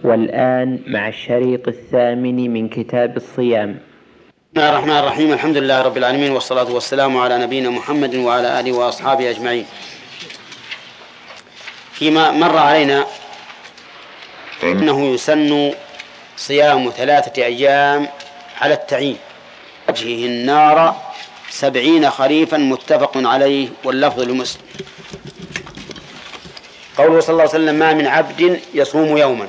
والآن مع الشريط 8 من كتاب الصيام. بسم الله الرحمن الرحيم. الحمد لله رب العالمين، والصلاة والسلام على نبينا محمد وعلى آله وأصحابه أجمعين. فيما مر علينا أنه يسن صيام 3 أيام على التعيين، وجهه النار 70 خريفا، متفق عليه واللفظ لمسلم. قوله صلى الله عليه وسلم: ما من عبد يصوم يوما.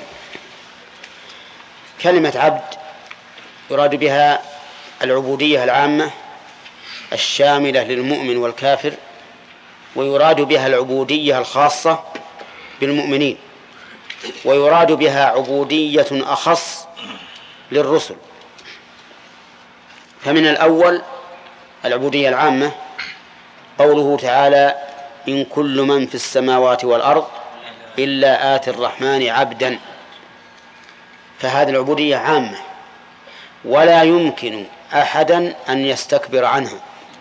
كلمة عبد يراد بها العبودية العامة الشاملة للمؤمن والكافر، ويراد بها العبودية الخاصة بالمؤمنين، ويراد بها عبودية أخص للرسل. فمن الأول العبودية العامة قوله تعالى: إن كل من في السماوات والأرض إلا آتي الرحمن عبدا. فهذه العبودية عامة ولا يمكن أحدا أن يستكبر عنها،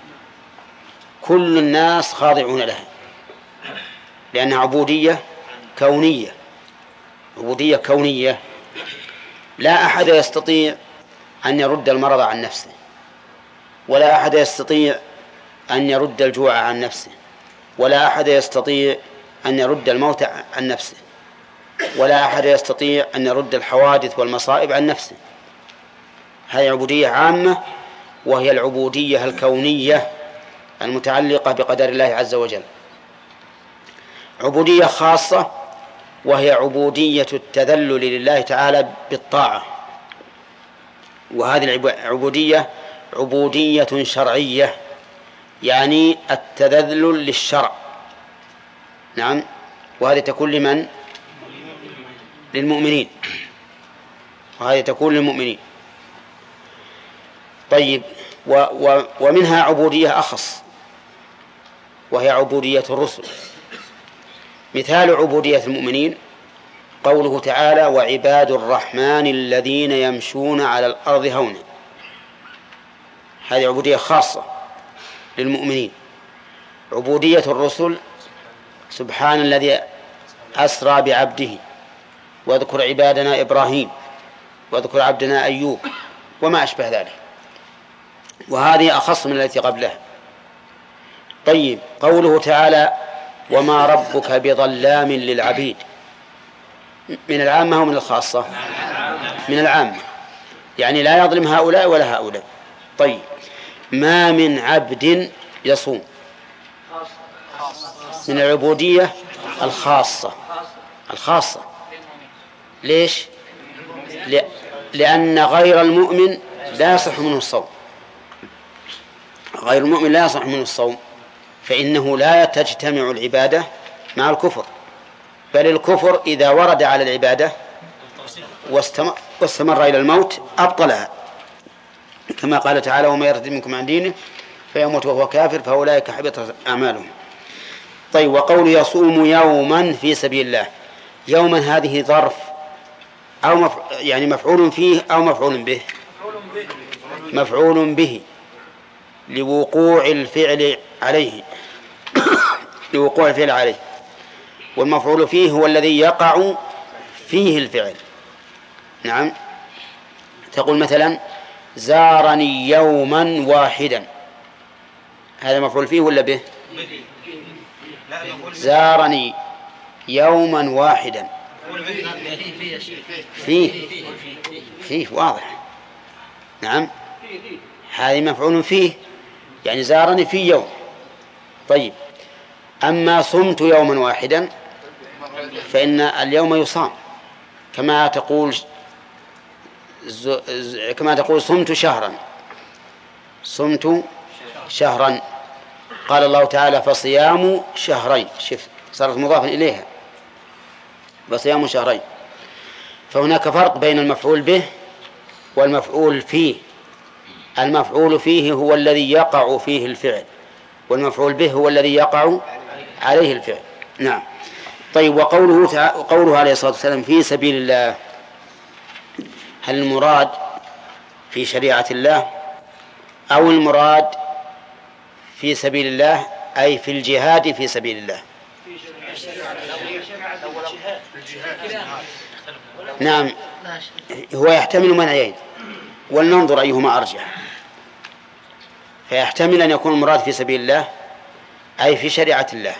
كل الناس خاضعون لها، لأنها عبودية كونية. عبودية كونية، لا أحد يستطيع أن يرد المرض عن نفسه، ولا أحد يستطيع أن يرد الجوع عن نفسه، ولا أحد يستطيع أن يرد الموت عن نفسه، ولا أحد يستطيع أن يرد الحوادث والمصائب عن نفسه. هذه عبودية عامة، وهي العبودية الكونية المتعلقة بقدر الله عز وجل. عبودية خاصة وهي عبودية التذلل لله تعالى بالطاعة، وهذه العبودية عبودية شرعية، يعني التذلل للشرع. نعم، وهذه تكون لمن؟ للمؤمنين، وهذه تكون للمؤمنين. طيب، ومنها عبودية أخص، وهي عبودية الرسل. مثال عبودية المؤمنين قوله تعالى: وعباد الرحمن الذين يمشون على الأرض هونا. هذه عبودية خاصة للمؤمنين. عبودية الرسل: سبحان الذي أسرى بعبده، واذكر عبادنا إبراهيم، واذكر عبدنا أيوب، وما أشبه ذلك، وهذه أخص من التي قبلها. طيب، قوله تعالى: وما ربك بظلام للعبيد، من العامة أو من الخاصة؟ من العامة، يعني لا يظلم هؤلاء ولا هؤلاء. طيب، ما من عبد يصوم، من العبودية الخاصة. الخاصة ليش؟ لأن غير المؤمن لا يصح منه الصوم. غير المؤمن لا يصح منه الصوم، فإنه لا تجتمع العبادة مع الكفر، بل الكفر إذا ورد على العبادة واستمر إلى الموت أبطلها، كما قال تعالى: وما يرتد منكم عن دينه فيموت وهو كافر فأولئك حبطت أعمالهم. طيب، وقول يصوم يوما في سبيل الله. يوما هذه ظرف أو يعني مفعول فيه أو مفعول به؟ مفعول به لوقوع الفعل عليه لوقوع الفعل عليه، والمفعول فيه هو الذي يقع فيه الفعل. نعم، تقول مثلا: زارني يوما واحدا، هذا مفعول فيه ولا به؟ زارني يوما واحدا، فيه واضح. نعم، هذا مفعول فيه، يعني زارني في يوم. طيب، أما صمت يوما واحدا فإن اليوم يصام، كما تقول صمت شهرا. صمت شهرا، قال الله تعالى: فصيام شهرين. شوف، صارت مضافا إليها، فصيام شهرين. فهناك فرق بين المفعول به والمفعول فيه. المفعول فيه هو الذي يقع فيه الفعل، والمفعول به هو الذي يقع عليه الفعل. نعم. طيب، وقوله عليه الصلاة والسلام: في سبيل الله، هل المراد في شريعة الله، أو المراد في سبيل الله أي في الجهاد في سبيل الله؟ نعم، هو يحتمل منعين، ولننظر أيهما أرجح. فيحتمل أن يكون المراد في سبيل الله أي في شريعة الله،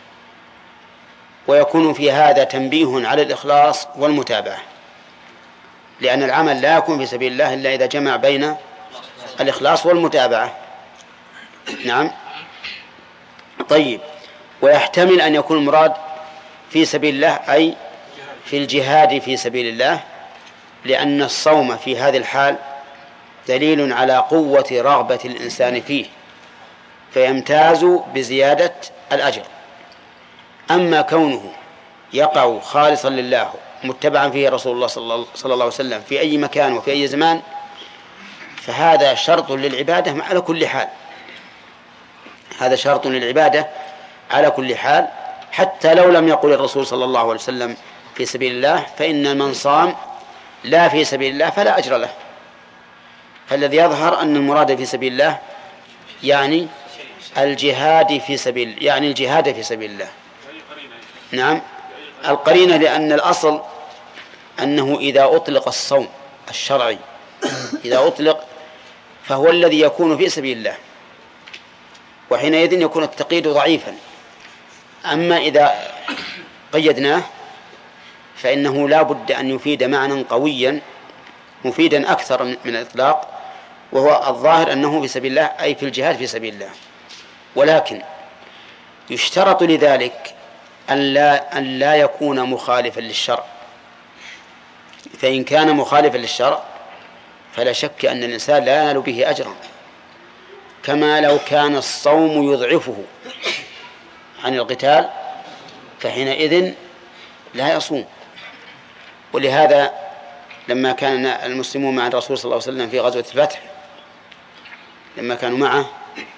ويكون في هذا تنبيه على الإخلاص والمتابعة، لأن العمل لا يكون في سبيل الله إلا إذا جمع بين الإخلاص والمتابعة. نعم. طيب، ويحتمل أن يكون المراد في سبيل الله أي في الجهاد في سبيل الله، لأن الصوم في هذه الحال دليل على قوة رغبة الإنسان فيه، فيمتاز بزيادة الأجر. أما كونه يقع خالصا لله متبعا فيه رسول الله صلى الله عليه وسلم في أي مكان وفي أي زمان، فهذا شرط للعبادة على كل حال. هذا شرط للعبادة على كل حال، حتى لو لم يقل الرسول صلى الله عليه وسلم في سبيل الله، فإن من صام لا في سبيل الله فلا أجر له. فالذي يظهر أن المراد في سبيل الله يعني الجهاد في سبيل الله. نعم، القرينة، لأن الأصل أنه إذا أطلق الصوم الشرعي إذا أطلق فهو الذي يكون في سبيل الله، وحينئذ يكون التقييد ضعيفا. أما إذا قيدناه فإنه لا بد أن يفيد معنى قويا مفيدا أكثر من الإطلاق، وهو الظاهر أنه في سبيل الله أي في الجهاد في سبيل الله. ولكن يشترط لذلك أن لا يكون مخالفا للشرع، فإن كان مخالفا للشرع فلا شك أن الإنسان لا ينال به أجرا، كما لو كان الصوم يضعفه عن القتال فحينئذ لا يصوم. ولهذا لما كان المسلمون مع الرسول صلى الله عليه وسلم في غزوة الفتح، لما كانوا معه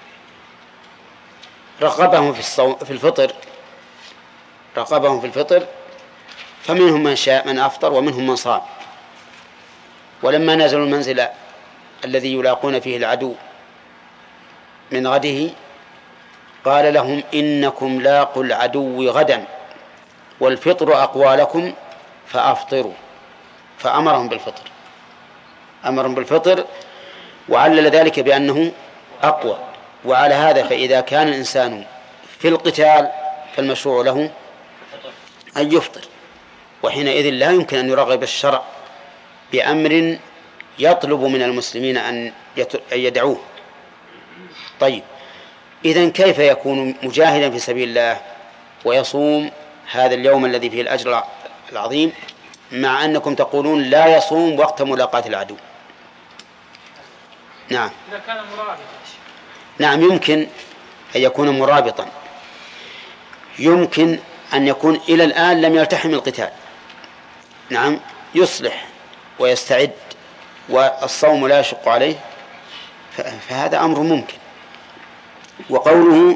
رغبهم في الفطر، فمنهم من شاء من أفطر ومنهم من صام. ولما نزلوا المنزل الذي يلاقون فيه العدو من غده قال لهم إنكم لاقوا العدو غدا والفطر أقوى لكم فأفطروا، فأمرهم بالفطر وعلل ذلك بأنه أقوى. وعلى هذا فإذا كان الإنسان في القتال فالمشروع له أن يفطر، وحينئذ لا يمكن أن يرغب الشرع بأمر يطلب من المسلمين أن يدعوه. طيب، إذن كيف يكون مجاهدا في سبيل الله ويصوم هذا اليوم الذي فيه الأجر العظيم، مع أنكم تقولون لا يصوم وقت ملاقاة العدو؟ نعم، إذا كان مرابطا. نعم، يمكن أن يكون مرابطا، يمكن أن يكون إلى الآن لم يلتحم القتال، نعم، يصلح ويستعد والصوم لا يشق عليه، فهذا أمر ممكن. وقوله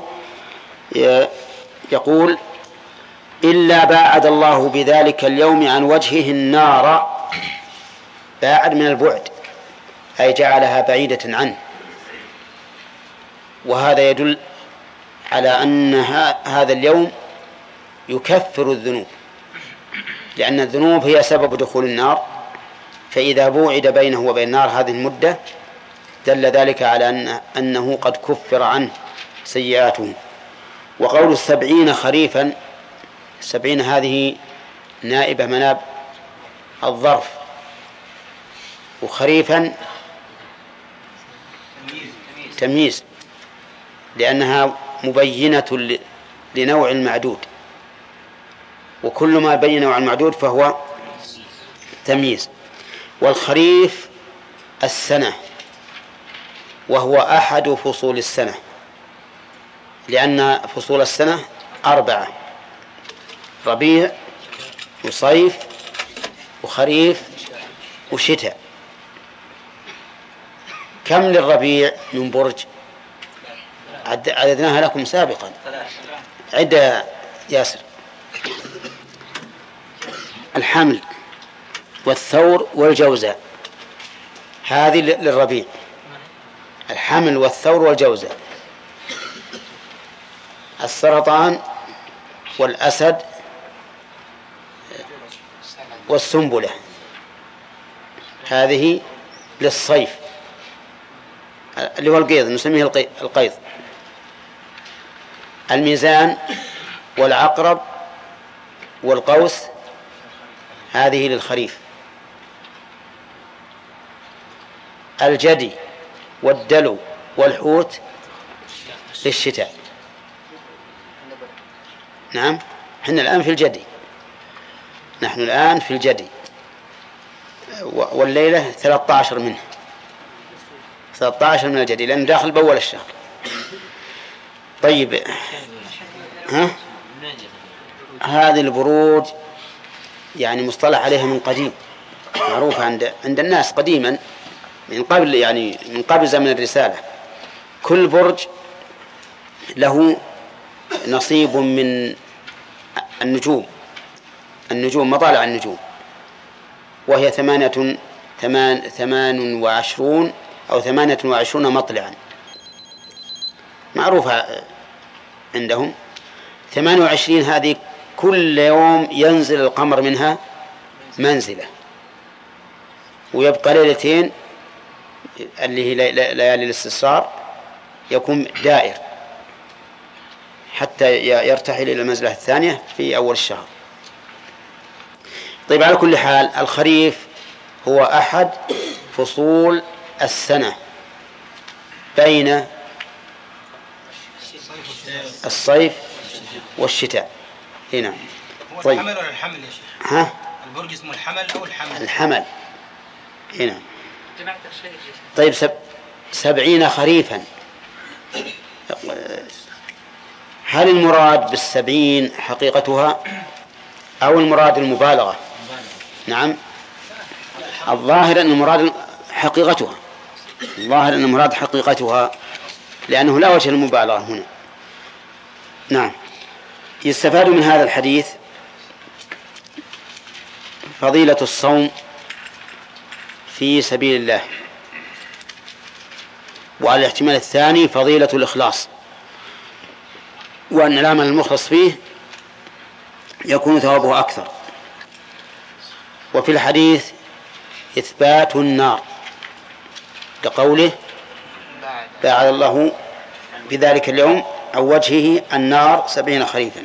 يقول إلا باعد الله بذلك اليوم عن وجهه النار، باعد من البعد أي جعلها بعيدة عنه. وهذا يدل على أن هذا اليوم يكفر الذنوب، لأن الذنوب هي سبب دخول النار، فإذا بوعد بينه وبين النار هذه المدة دل ذلك على أنه قد كفر عنه سيئاته. وقول 70 خريفا، 70 هذه نائبة مناب الظرف، وخريفا تمييز لأنها مبينة لنوع المعدود، وكل ما بين نوع المعدود فهو تمييز. والخريف السنة، وهو أحد فصول السنة، لأن فصول السنة 4: ربيع وصيف وخريف وشتاء. كم للربيع من برج؟ عددناها لكم سابقا، عد ياسر. الحمل والثور والجوزاء، هذه للربيع، الحمل والثور والجوزاء. السرطان والأسد والسنبلة هذه للصيف اللي هو القيض، نسميه القيض. الميزان والعقرب والقوس هذه للخريف. الجدي والدلو والحوت للشتاء. نعم، نحن الآن في الجدي، نحن الآن في الجدي، والليلة 13 منه، 13 من الجدي، لأنه داخل بأول الشهر. طيب، هذه البروج يعني مصطلح عليها من قديم، معروفة عند الناس قديما، من قبل يعني من قبل زمن الرسالة. كل برج له نصيب من النجوم، مطالع النجوم، وهي 28 أو 28 مطلعا معروفة عندهم. 28 هذه كل يوم ينزل القمر منها منزلة، ويبقى ليلتين اللي هي ليالي الاستسرار يكون دائر حتى يرتحل إلى المنزلة الثانية في أول الشهر. طيب، على كل حال الخريف هو أحد فصول السنة بين الصيف والشتاء. هنا هو الحمل ولا الحمل يا شيخ؟ البرج اسمه الحمل أو الحمل هنا. طيب، 70 خريفا، هل المراد بالسبعين حقيقتها أو المراد المبالغة؟ نعم، الظاهر أن المراد حقيقتها، لأنه لا وجه المبالغة هنا. نعم. يستفاد من هذا الحديث فضيلة الصوم في سبيل الله، وعلى الاحتمال الثاني فضيلة الإخلاص، وأن العمل المخلص فيه يكون ثوابه أكثر. وفي الحديث إثبات النار كقوله باعد الله بذلك اليوم أو وجهه النار 70 خريفا.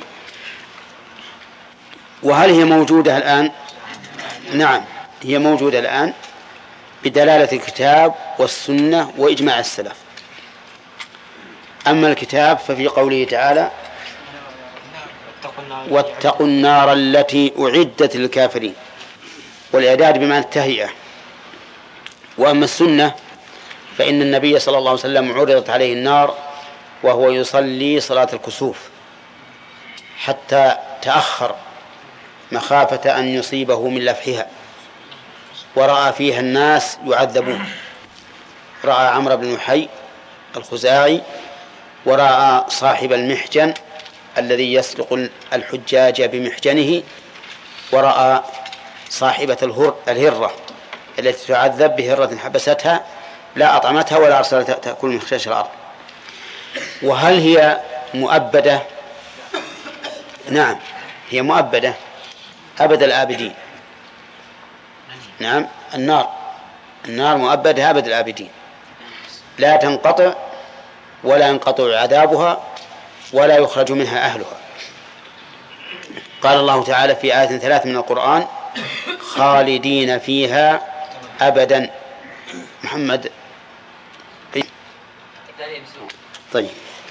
وهل هي موجودة الآن؟ نعم، هي موجودة الآن بدلالة الكتاب والسنة وإجماع السلف. أما الكتاب ففي قوله تعالى واتقوا النار التي أعدت للكافرين، والإعداد بمعنى التهيئة. وأما السنة فإن النبي صلى الله عليه وسلم عرضت عليه النار وهو يصلي صلاة الكسوف حتى تأخر مخافة أن يصيبه من لفحها، ورأى فيها الناس يعذبون، رأى عمرو بن محي الخزاعي، ورأى صاحب المحجن الذي يسرق الحجاج بمحجنه، ورأى صاحبة الهرة التي تعذب بهرة حبستها لا أطعمتها ولا أرسلتها تأكل من خشاش الأرض. وهل هي مؤبدة؟ نعم، هي مؤبدة أبد الآبدين. نعم، النار مؤبدة أبد الآبدين، لا تنقطع ولا ينقطع عذابها ولا يخرج منها أهلها. قال الله تعالى في آية 3 من القرآن خالدين فيها أبدا. محمد. طيب،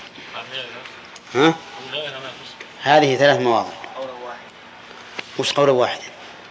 هذه 3 مواضع. وش قول واحد؟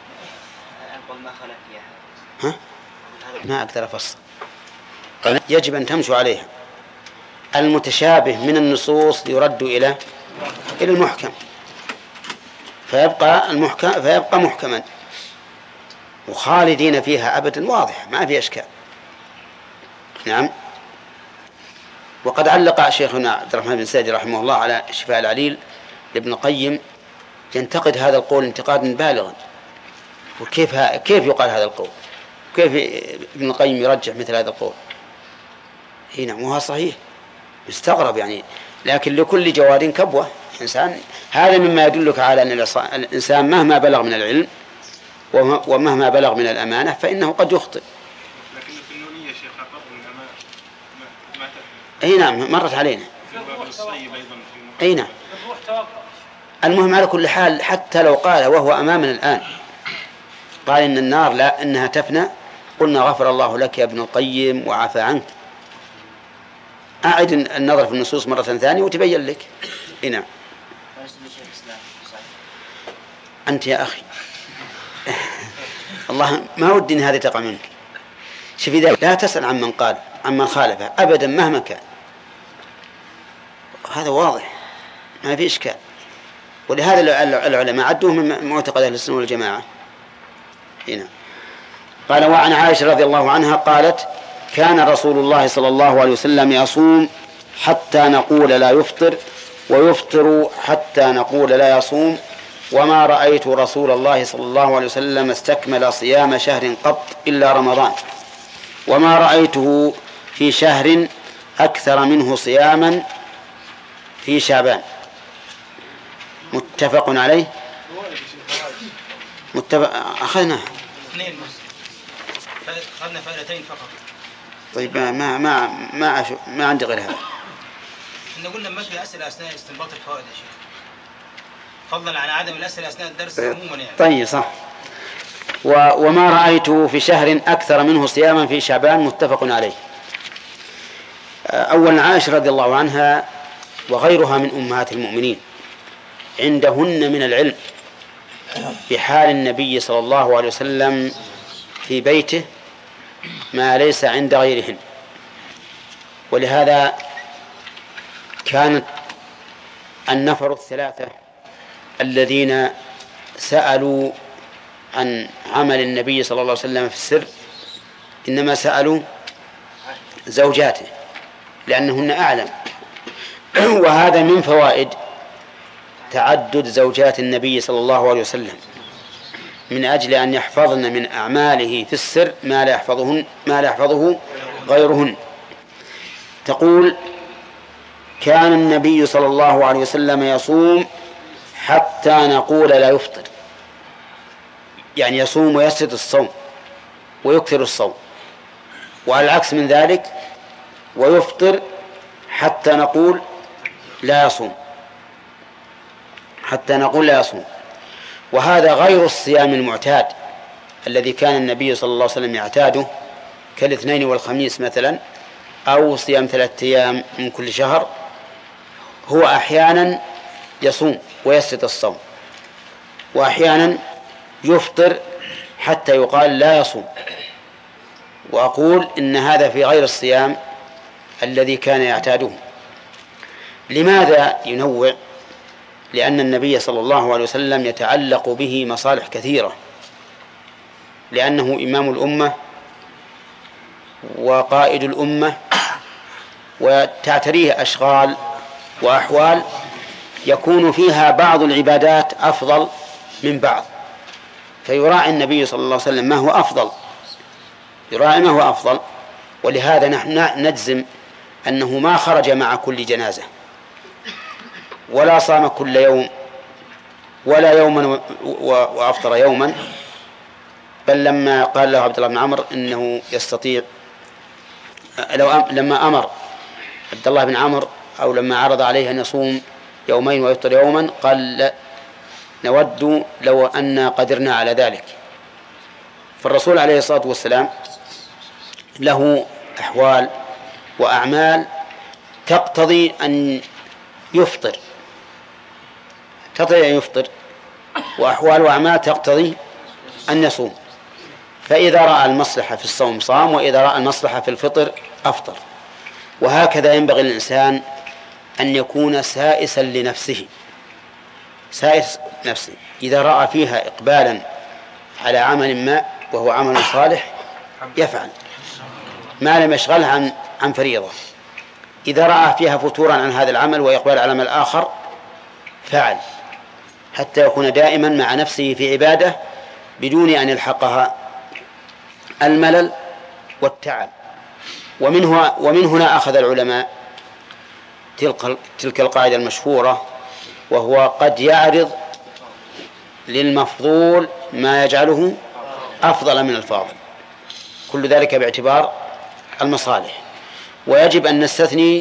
ما أقدر أفصل، يجب أن تمشوا عليها. المتشابه من النصوص يرد إلى المحكم، فيبقى محكما، وخالدين فيها أبدا واضح ما في أشكال. نعم. وقد علق شيخنا عبد الرحمن بن سعدي رحمه الله على شفاء العليل لابن القيم ينتقد هذا القول انتقادا بالغا. وكيف يقال هذا القول؟ كيف ابن القيم يرجح مثل هذا القول؟ نعم، وهو صحيح، يستغرب يعني، لكن لكل جواد كبوة إنسان. هذا مما يدلك على أن الإنسان مهما بلغ من العلم ومهما بلغ من الأمانة فإنه قد يخطئ. لكن في النونية شيخ قبل الأمانة ما أي نعم مرت علينا. أي نعم. المهم على كل حال حتى لو قال وهو أمامنا الآن قال إن النار لا إنها تفنى قلنا غفر الله لك يا ابن القيم وعفى عنك. أعد النظر في النصوص مرة ثانية وتبين لك. أي نعم. أنت يا أخي الله ما ودي إن هذه تقع منك. شوف إذا لا تسأل عمن قال عمن خالفه أبدا مهما كان، هذا واضح ما في إشكال. ولهذا العلماء عدوه من معتقد أهل السنة والجماعة. هنا قال وعن عائشة رضي الله عنها قالت كان رسول الله صلى الله عليه وسلم يصوم حتى نقول لا يفطر ويفطر حتى نقول لا يصوم وما رأيت رسول الله صلى الله عليه وسلم استكمل صيام شهر قط إلا رمضان وما رأيته في شهر أكثر منه صياما في شعبان. متفق عليه. أخذنا فائدتين فقط. طيب ما عندي غير هذا. إحنا قلنا ما في أسئلة أثناء استنباط الفوائد يا شيخ، فضلا عن عدم الأسئلة أثناء الدرس عموما يعني. طيب صح. وما رأيته في شهر أكثر منه صياما في شعبان متفق عليه. أولا عائشة رضي الله عنها وغيرها من أمهات المؤمنين عندهن من العلم بحال النبي صلى الله عليه وسلم في بيته ما ليس عند غيرهن، ولهذا كانت النفر الثلاثة الذين سألوا عن عمل النبي صلى الله عليه وسلم في السر إنما سألوا زوجاته لأنهن أعلم. وهذا من فوائد تعدد زوجات النبي صلى الله عليه وسلم من أجل أن يحفظن من أعماله في السر ما لا يحفظه غيرهن. تقول كان النبي صلى الله عليه وسلم يصوم حتى نقول لا يفطر، يعني يصوم ويسرد الصوم ويكثر الصوم، وعلى العكس من ذلك ويفطر حتى نقول لا يصوم، حتى نقول لا يصوم. وهذا غير الصيام المعتاد الذي كان النبي صلى الله عليه وسلم يعتاده كالاثنين والخميس مثلا، أو صيام 3 أيام من كل شهر. هو أحيانا يصوم ويسرد الصوم وأحيانا يفطر حتى يقال لا يصوم. وأقول إن هذا في غير الصيام الذي كان يعتاده. لماذا ينوع؟ لأن النبي صلى الله عليه وسلم يتعلق به مصالح كثيرة، لأنه إمام الأمة وقائد الأمة وتعتريه أشغال وأحوال يكون فيها بعض العبادات أفضل من بعض، فيراعي النبي صلى الله عليه وسلم ما هو أفضل، يراعي ما هو أفضل. ولهذا نحن نجزم أنه ما خرج مع كل جنازة ولا صام كل يوم ولا يوما وأفطر يوما، بل لما قال له عبد الله بن عمرو إنه يستطيع لما أمر عبد الله بن عمرو أو لما عرض عليه أن يصوم يومين ويفطر يوما قال نود لو أن قدرنا على ذلك. فالرسول عليه الصلاة والسلام له أحوال وأعمال تقتضي أن يفطر، وأحوال وأعمال تقتضي أن يصوم. فإذا رأى المصلحة في الصوم صام، وإذا رأى المصلحة في الفطر أفطر. وهكذا ينبغي للإنسان أن يكون سائسا لنفسه، سائس نفسه إذا رأى فيها إقبالا على عمل ما وهو عمل صالح يفعل ما لم يشغله عن فريضة. إذا رأى فيها فتورا عن هذا العمل وإقبال على عمل آخر فعل، حتى يكون دائما مع نفسه في عبادة بدون أن يلحقها الملل والتعب. ومن هنا أخذ العلماء تلك القاعدة المشهورة، وهو قد يعرض للمفضول ما يجعله أفضل من الفاضل، كل ذلك باعتبار المصالح. ويجب أن نستثني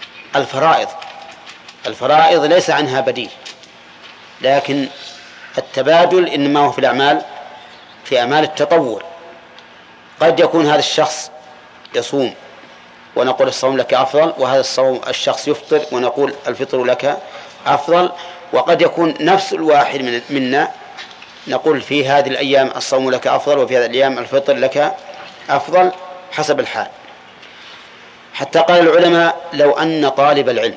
الفرائض ليس عنها بديل، لكن التبادل إنما هو في أعمال التطور. قد يكون هذا الشخص يصوم ونقول الصوم لك أفضل، وهذا الشخص يفطر ونقول الفطر لك أفضل. وقد يكون نفس الواحد منا نقول في هذه الأيام الصوم لك أفضل، وفي هذه الأيام الفطر لك أفضل، حسب الحال. حتى قال العلماء لو أن طالب العلم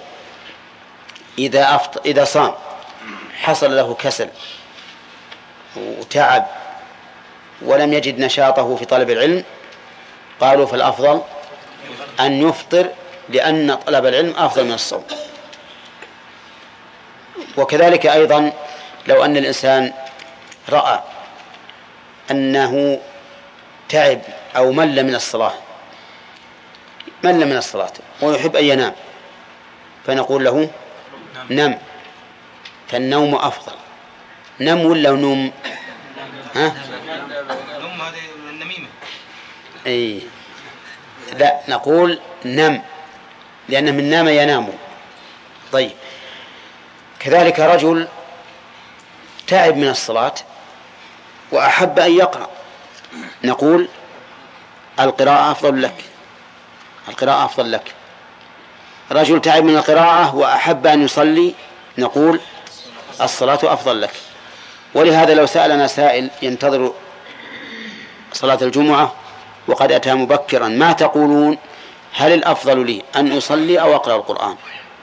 إذا صام حصل له كسل وتعب ولم يجد نشاطه في طلب العلم، قالوا فالأفضل أن يفطر، لأن طلب العلم أفضل من الصوم. وكذلك أيضا لو أن الإنسان رأى أنه تعب أو مل من الصلاة ويحب أن ينام، فنقول له نم، فالنوم أفضل. نم ولا نوم؟ نوم هذه النميمة. أي لا، نقول نم، لأنه من نام ينام. طيب، كذلك رجل تعب من الصلاة وأحب أن يقرأ، نقول القراءة أفضل لك. رجل تعب من القراءة وأحب أن يصلي، نقول الصلاة أفضل لك. ولهذا لو سألنا سائل ينتظر صلاة الجمعة وقد أتى مبكرا، ما تقولون؟ هل الأفضل لي أن أصلي أو أقرأ القرآن؟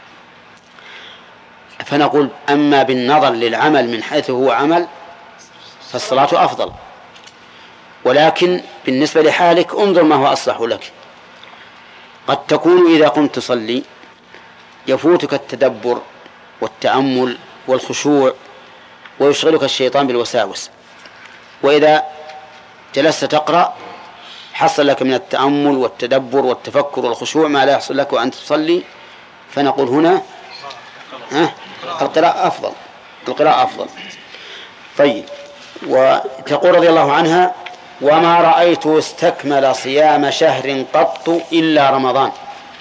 فنقول أما بالنظر للعمل من حيث هو عمل فالصلاة أفضل، ولكن بالنسبة لحالك انظر ما هو أصلح لك. قد تكون إذا قمت تصلي يفوتك التدبر والتأمل والخشوع ويشغلك الشيطان بالوساوس، وإذا جلست تقرأ حصل لك من التأمل والتدبر والتفكر والخشوع ما لا يحصل لك وأنت تصلي. فنقول هنا القراءة أفضل. طيب، وتقول رضي الله عنها: وما رأيته استكمل صيام شهر قط إلا رمضان.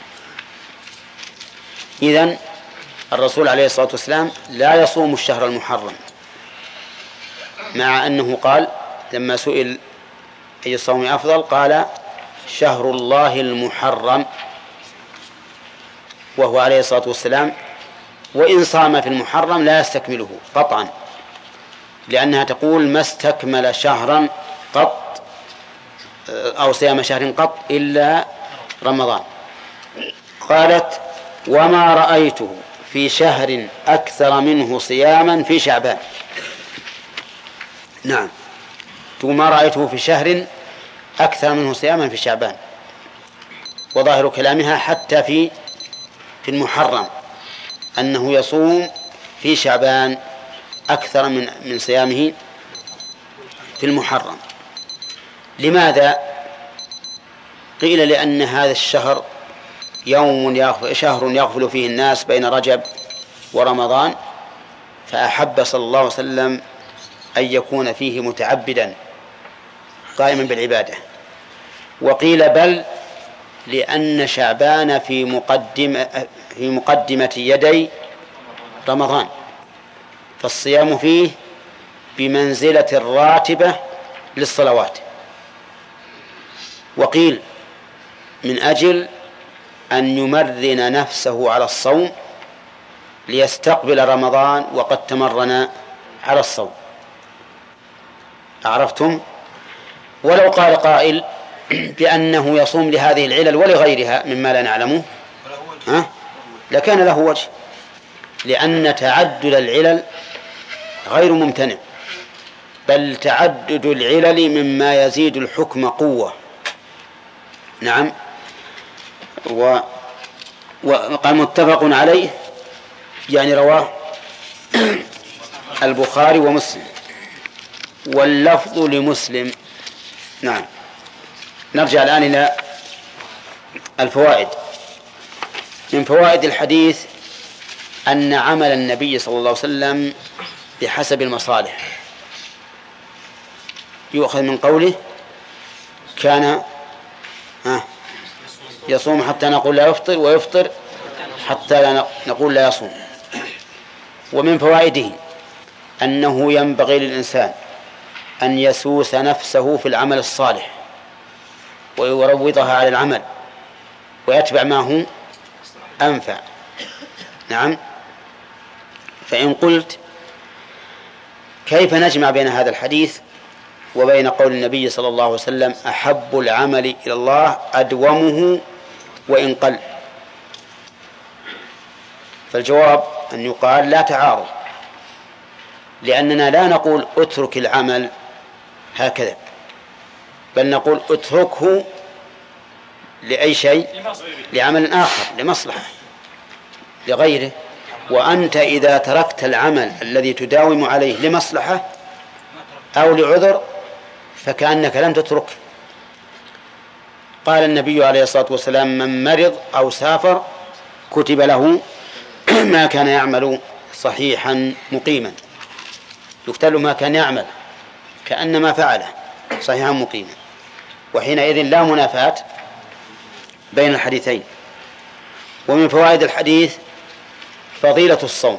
إذن الرسول عليه الصلاة والسلام لا يصوم الشهر المحرم، مع أنه قال لما سئل أي الصوم أفضل قال شهر الله المحرم، وهو عليه الصلاة والسلام وإن صام في المحرم لا يستكمله قطعا، لأنها تقول ما استكمل شهرا قط أو صيام شهر قط إلا رمضان. قالت: وما رأيته في شهر أكثر منه صياما في شعبان. نعم، تقول ما رأيته في شهر أكثر منه صياما في شعبان، وظاهر كلامها حتى في المحرم أنه يصوم في شعبان أكثر من صيامه في المحرم. لماذا؟ قيل لأن هذا الشهر شهر يغفل فيه الناس بين رجب ورمضان، فأحب صلى الله عليه وسلم أن يكون فيه متعبدا قائما بالعبادة. وقيل بل لأن شعبان في مقدمة يدي رمضان، فالصيام فيه بمنزلة الراتبة للصلوات. وقيل من أجل أن يمرن نفسه على الصوم ليستقبل رمضان وقد تمرن على الصوم. عرفتم؟ ولو قال قائل بأنه يصوم لهذه العلل ولغيرها مما لا نعلمه لكان له وجه، لأن تعدد العلل غير ممتنع، بل تعدد العلل مما يزيد الحكم قوة. نعم. وقال متفق عليه، يعني رواه البخاري ومسلم، واللفظ لمسلم. نعم. نرجع الآن إلى الفوائد. من فوائد الحديث أن عمل النبي صلى الله عليه وسلم بحسب المصالح، يؤخذ من قوله كان يصوم حتى نقول لا يفطر، ويفطر حتى لا نقول لا يصوم. ومن فوائده أنه ينبغي للإنسان أن يسوس نفسه في العمل الصالح ويروضها على العمل ويتبع ما هو أنفع. نعم. فإن قلت كيف نجمع بين هذا الحديث وبين قول النبي صلى الله عليه وسلم أحب العمل إلى الله أدومه وإن قل؟ فالجواب أن يقال لا تعارض، لأننا لا نقول اترك العمل هكذا، بل نقول اتركه لأي شيء، لعمل آخر، لمصلحة، لغيره. وأنت إذا تركت العمل الذي تداوم عليه لمصلحة أو لعذر فكأنك لم تتركه. قال النبي عليه الصلاة والسلام من مرض أو سافر كتب له ما كان يعمل صحيحا مقيما، يكتب له ما كان يعمل كأنما فعله صحيحا مقيما. وحينئذ لا منافاة بين الحديثين. ومن فوائد الحديث فضيلة الصوم،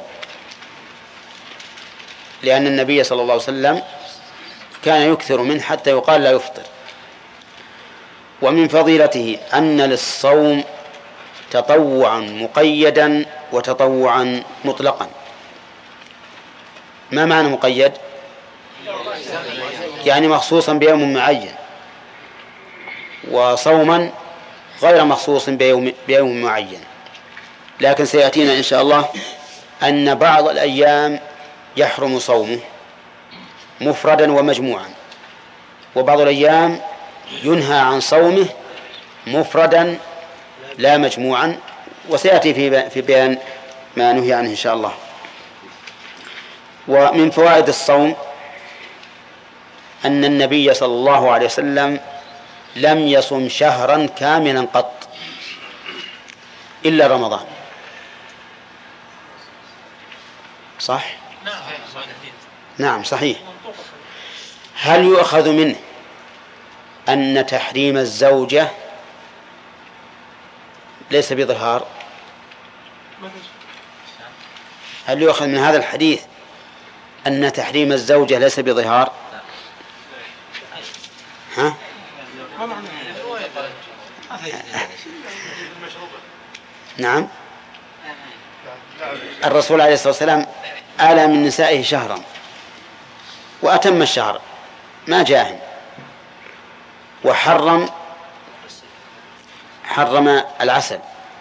لأن النبي صلى الله عليه وسلم كان يكثر منه حتى يقال لا يفطر. ومن فضيلته أن للصوم تطوعا مقيدا وتطوعا مطلقا. ما معنى مقيد؟ يعني مخصوصا بيوم معين، وصوما غير مخصوص بيوم معين. لكن سيأتينا إن شاء الله أن بعض الأيام يحرم صومه مفردا ومجموعا، وبعض الأيام ينهى عن صومه مفردا لا مجموعا، وسيأتي في بيان ما نهي عنه إن شاء الله. ومن فوائد الصوم أن النبي صلى الله عليه وسلم لم يصم شهرا كاملا قط إلا رمضان. صح؟ نعم صحيح. هل يؤخذ منه أن تحريم الزوجة ليس بظهار؟ هل يؤخذ من هذا الحديث أن تحريم الزوجة ليس بظهار؟ ها؟ نعم. الرسول عليه الصلاة والسلام آلى من نسائه شهرا وأتم الشهر ما جاهن، وحرم العسل،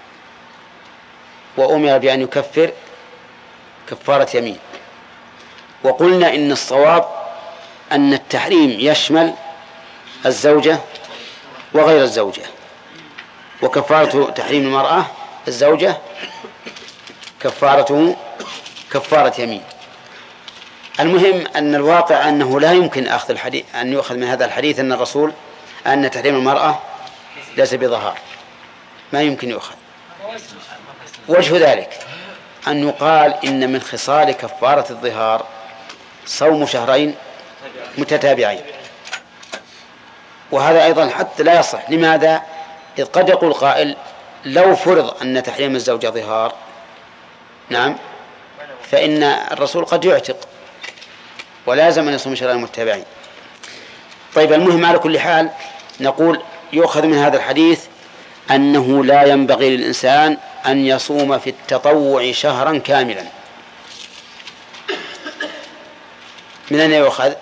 وأمر بأن يكفر كفارة يمين. وقلنا إن الصواب أن التحريم يشمل الزوجة وغير الزوجة، وكفارة تحريم المرأة الزوجة كفارته كفارة يمين. المهم أن الواقع أنه لا يمكن أخذ الحديث أن يؤخذ من هذا الحديث أن الرسول أن تحريم المرأة ليس بظهار، ما يمكن يؤخذ. وجه ذلك أن يقال إن من خصال كفارة الظهار صوم شهرين متتابعين، وهذا أيضا حتى لا يصح. لماذا؟ إذ قد يقول قائل لو فرض أن تحريم الزوجة ظهار، نعم، فإن الرسول قد يعتق ولازم أن يصوم شهرين متتابعين. طيب، المهم على كل حال نقول يؤخذ من هذا الحديث أنه لا ينبغي للإنسان أن يصوم في التطوع شهرا كاملا. من أين يؤخذ؟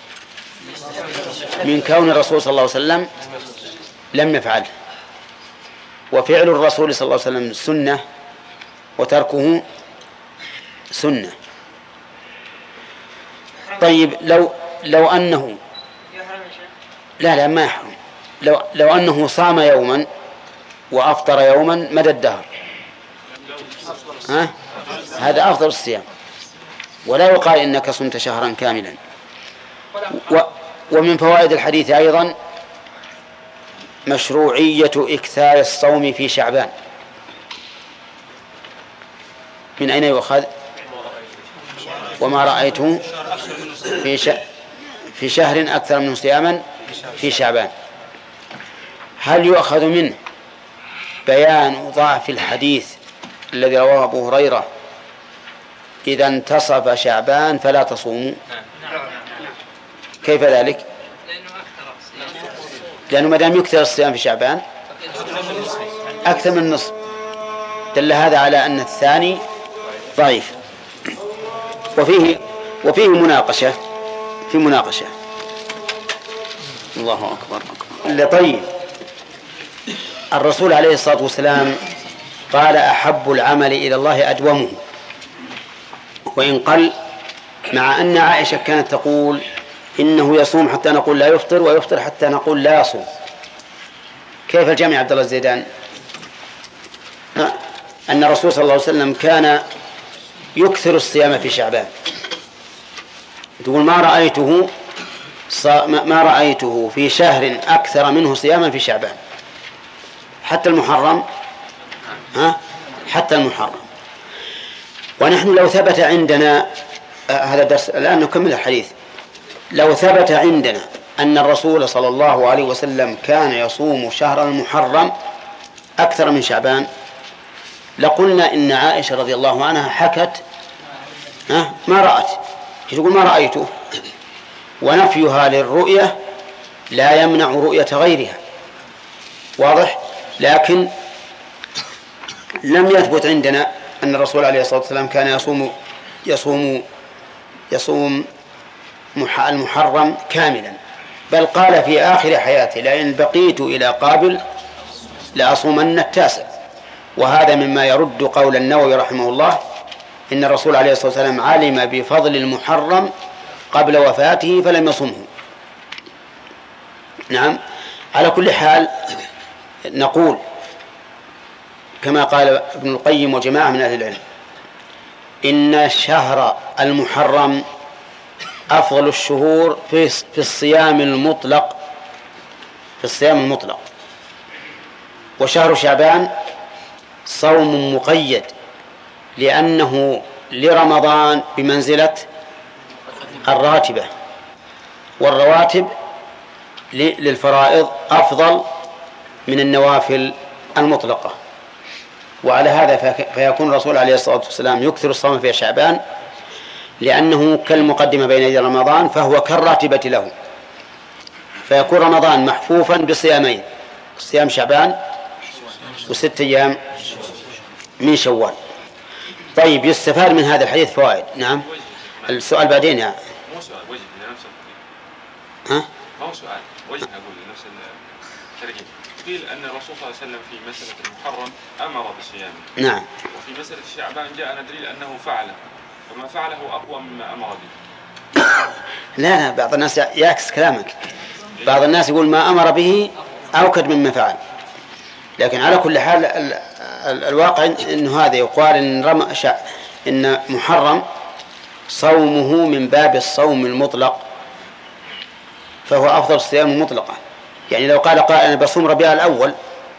من كون الرسول صلى الله عليه وسلم لم يفعله، وفعل الرسول صلى الله عليه وسلم سنة وتركه سنة. طيب، لو أنه لا ما يحرم، لو أنه صام يوما وأفطر يوما مدى الدهر، هذا أفضل الصيام، ولا يقال إنك صمت شهرا كاملا. ومن فوائد الحديث أيضا مشروعية إكثار الصوم في شعبان. من أين يؤخذ؟ وما رأيته في شهر أكثر منه صياما في شعبان. هل يؤخذ منه بيان ضعف الحديث الذي رواه أبو هريرة إذا انتصف شعبان فلا تصوموا؟ كيف ذلك؟ لأنه ما دام يكثر الصيام في شعبان أكثر من النصف، دل هذا على أن الثاني ضعيف. وفيه مناقشة، في مناقشة. الله أكبر. طيب، الرسول عليه الصلاة والسلام قال أحب العمل إلى الله أدومه، وإن قل، مع أن عائشة كانت تقول إنه يصوم حتى نقول لا يفطر، ويفطر حتى نقول لا يصوم. كيف الجمع عبد الله الزيدان؟ أن الرسول صلى الله عليه وسلم كان يكثر الصيام في شعبان، تقول ما رأيته في شهر أكثر منه صياما في شعبان، حتى المحرم، حتى المحرم. ونحن لو ثبت عندنا هذا الدرس الآن نكمل الحديث، لو ثبت عندنا أن الرسول صلى الله عليه وسلم كان يصوم شهر المحرم أكثر من شعبان لقلنا إن عائشة رضي الله عنها حكت ما رأت، تقول ما رأيته، ونفيها للرؤية لا يمنع رؤية غيرها، واضح. لكن لم يثبت عندنا أن الرسول عليه الصلاة والسلام كان يصوم المحرم كاملا، بل قال في آخر حياته لئن بقيت إلى قابل لأصومن التاسع. وهذا مما يرد قول النووي رحمه الله إن الرسول عليه الصلاة والسلام علم بفضل المحرم قبل وفاته فلم يصمه. نعم، على كل حال نقول كما قال ابن القيم وجماعة من أهل العلم إن شهر المحرم أفضل الشهور في الصيام المطلق، وشهر شعبان صوم مقيد لأنه لرمضان بمنزلة الراتبة، والرواتب للفرائض أفضل من النوافل المطلقة. وعلى هذا فيكون الرسول عليه الصلاة والسلام يكثر الصوم في شعبان لأنه كالمقدمة بين يدي رمضان، فهو كالراتبة له، فيكون رمضان محفوفا بصيامين، صيام شعبان و6 أيام من شوال. طيب، يستفاد من هذا الحديث فوائد. نعم، السؤال بعدين يعني. مو سؤال، وجه لنفس ها؟ ما هو سؤال، وجه أقول لنفس الترجمة. قيل أن الرسول صلى الله عليه وسلم في مسألة المحرم أمر بصيامه. نعم. وفي مسألة شعبان جاءنا دليل أنه فعله، وما فعله أقوى مما أمر به. لا، بعض الناس يعكس كلامك، بعض الناس يقول ما أمر به أوكد مما فعل، لكن على كل حال الواقع إنه هذا يقال إن محرم صومه من باب الصوم المطلق، فهو أفضل الصيام مطلقا. يعني لو قال قائل أنا بصوم ربيع الأول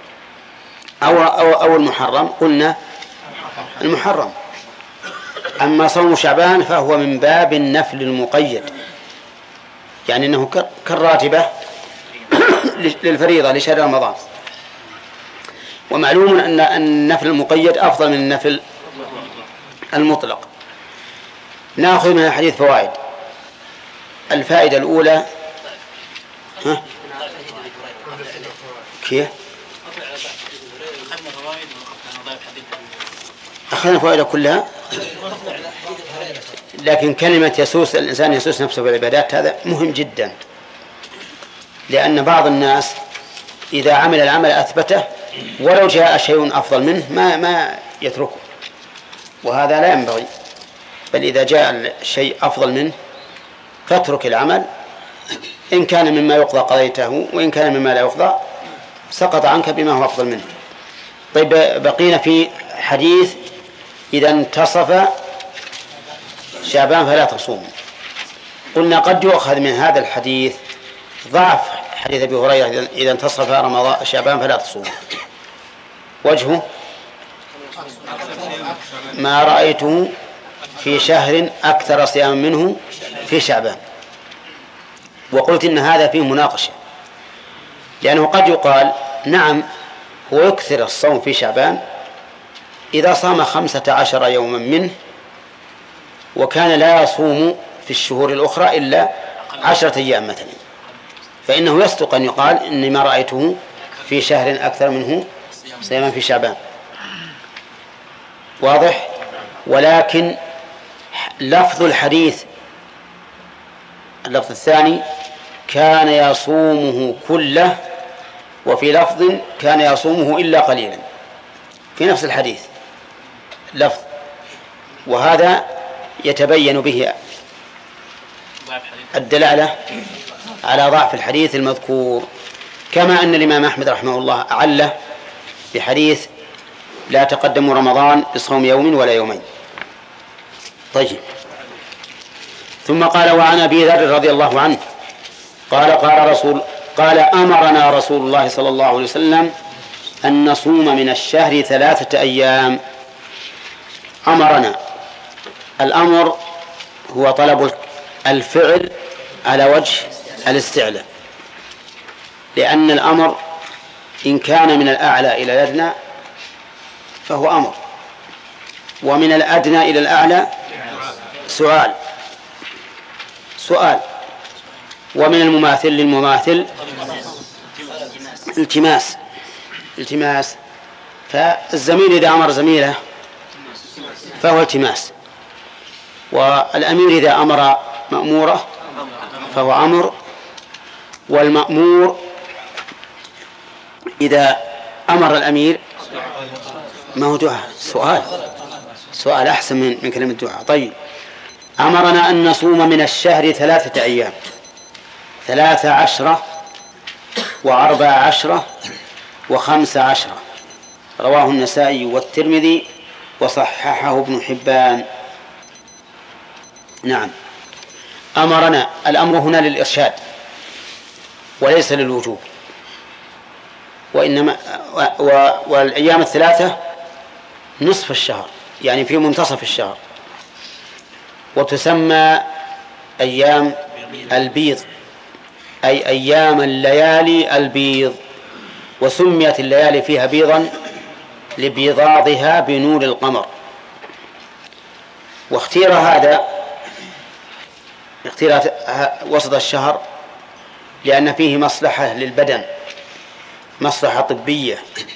أو المحرم قلنا المحرم. أما صوم شعبان فهو من باب النفل المقيد، يعني أنه كالراتبة للفريضة لشهر رمضان. ومعلوم أن النفل المقيد أفضل من النفل المطلق. نأخذ من الحديث فوائد. الفائدة الأولى كيف؟ أخذنا الفوائد كلها، لكن كلمة الإنسان يسوس نفسه بالعبادات هذا مهم جدا، لأن بعض الناس إذا عمل العمل أثبته ولو جاء شيء أفضل منه ما يتركه، وهذا لا ينبغي، بل إذا جاء شيء أفضل منه فاترك العمل، إن كان مما يقضى قضيته، وإن كان مما لا يقضى سقط عنك بما هو أفضل منه. طيب، بقينا في حديث إذا انتصف شعبان فلا تصوم. قلنا قد يؤخذ من هذا الحديث ضعف حديث أبي هريرة إذا انتصف رمضان شعبان فلا تصوم. وجهه ما رأيته في شهر أكثر صياما منه في شعبان. وقلت إن هذا فيه مناقشة، لأنه قد يقال نعم هو يكثر الصوم في شعبان إذا صام 15 يوما منه، وكان لا يصوم في الشهور الأخرى إلا 10 أيام مثلا، فإنه يصدق أن يقال إني ما رأيته في شهر أكثر منه صياما في شعبان. واضح؟ ولكن لفظ الحديث اللفظ الثاني كان يصومه كله، وفي لفظ كان يصومه إلا قليلا، في نفس الحديث لفظ، وهذا يتبين به الدلالة على ضعف الحديث المذكور، كما أن الإمام أحمد رحمه الله أعله بحديث لا تقدم رمضان بصوم يوم ولا يومين. طيب، ثم قال وعن أبي ذر رضي الله عنه قال أمرنا رسول الله صلى الله عليه وسلم أن نصوم من الشهر 3 أيام. أمرنا، الأمر هو طلب الفعل على وجه الاستعلاء، لأن الأمر إن كان من الأعلى إلى الأدنى فهو أمر، ومن الأدنى إلى الأعلى سؤال، ومن المماثل للمماثل التماس. فالزميل إذا أمر زميله فهو التماس، والأمير إذا أمر مأموره فهو أمر، والمأمور إذا أمر الأمير ما هو دعاء، سؤال أحسن من كلمة دعاء. طيب، أمرنا أن نصوم من الشهر 3 أيام، 13 و14 و15، رواه النسائي والترمذي وصححه ابن حبان. نعم، أمرنا، الأمر هنا للإرشاد وليس للوجوب، وإنما والأيام 3 نصف الشهر، يعني في منتصف الشهر، وتسمى أيام البيض، أي أيام الليالي البيض، وسميت الليالي فيها بيضا لبيضاضها بنور القمر. واختير وسط الشهر لأن فيه مصلحة للبدن، مصلحة طبية،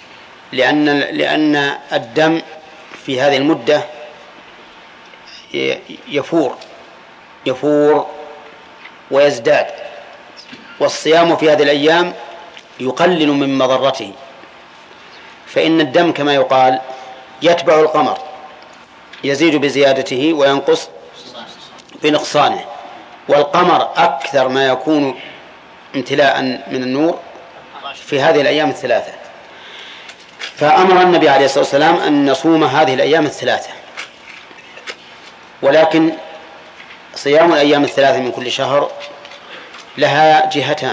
لأن الدم في هذه المدة يفور ويزداد، والصيام في هذه الأيام يقلل من مضرته، فإن الدم كما يقال يتبع القمر، يزيد بزيادته وينقص بنقصانه، والقمر أكثر ما يكون امتلاء من النور في هذه الأيام 3. فأمر النبي عليه الصلاة والسلام أن نصوم هذه الأيام 3، ولكن صيام الأيام 3 من كل شهر له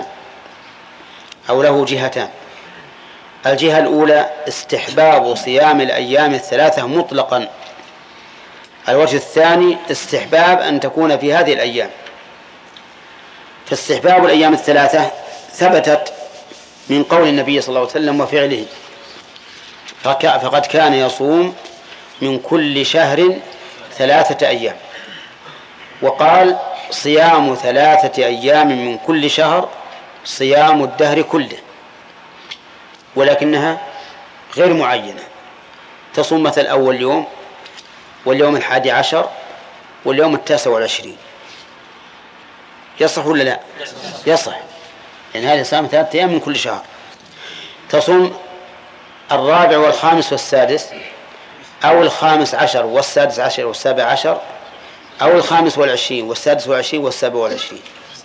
جهتان. الجهة الأولى استحباب صيام الأيام 3 مطلقا، الوجه الثاني استحباب أن تكون في هذه الأيام. فاستحباب الأيام 3 ثبتت من قول النبي صلى الله عليه وسلم وفعله، فقد كان يصوم من كل شهر 3 أيام، وقال صيام 3 أيام من كل شهر صيام الدهر كله، ولكنها غير معينة، تصوم مثل أول يوم واليوم 11 واليوم 29. يصح ولا لا؟ يصح، يعني هذه صيام 3 أيام من كل شهر. تصوم 4 والخامس والسادس، أو 15 والسادس عشر والسابع عشر، أو 25 والسادس والعشرين والسابع والعشرين.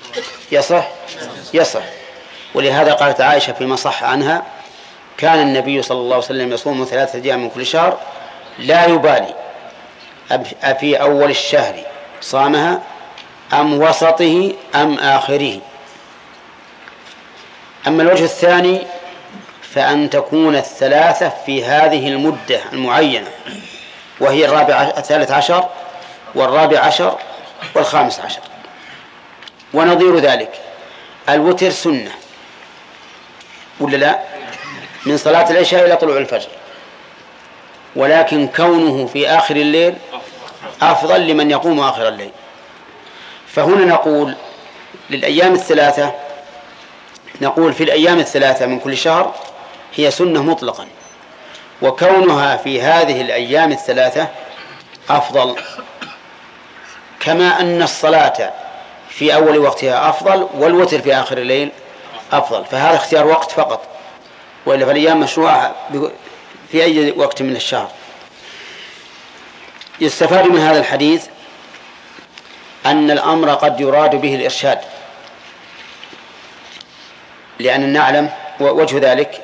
يصح. ولهذا قالت عائشة فيما صح عنها: كان النبي صلى الله عليه وسلم يصوم 3 أيام من كل شهر لا يبالي أفي أول الشهر صامها أم وسطه أم آخره. أما الوجه الثاني فأن تكون 3 في هذه المدة المعينة، وهي 13 و14 و15. ونظير ذلك الوتر سنة ولا لا؟ من صلاة العشاء إلى طلوع الفجر، ولكن كونه في آخر الليل أفضل لمن يقوم آخر الليل. فهنا نقول للأيام الثلاثة، نقول في الأيام الثلاثة من كل شهر هي سنة مطلقا، وكونها في هذه الأيام الثلاثة أفضل، كما أن الصلاة في أول وقتها أفضل والوتر في آخر الليل أفضل. فهذا اختيار وقت فقط، وإلا فالأيام مشروعة في أي وقت من الشهر. يستفاد من هذا الحديث أن الأمر قد يراد به الإرشاد، لأن نعلم وجه ذلك،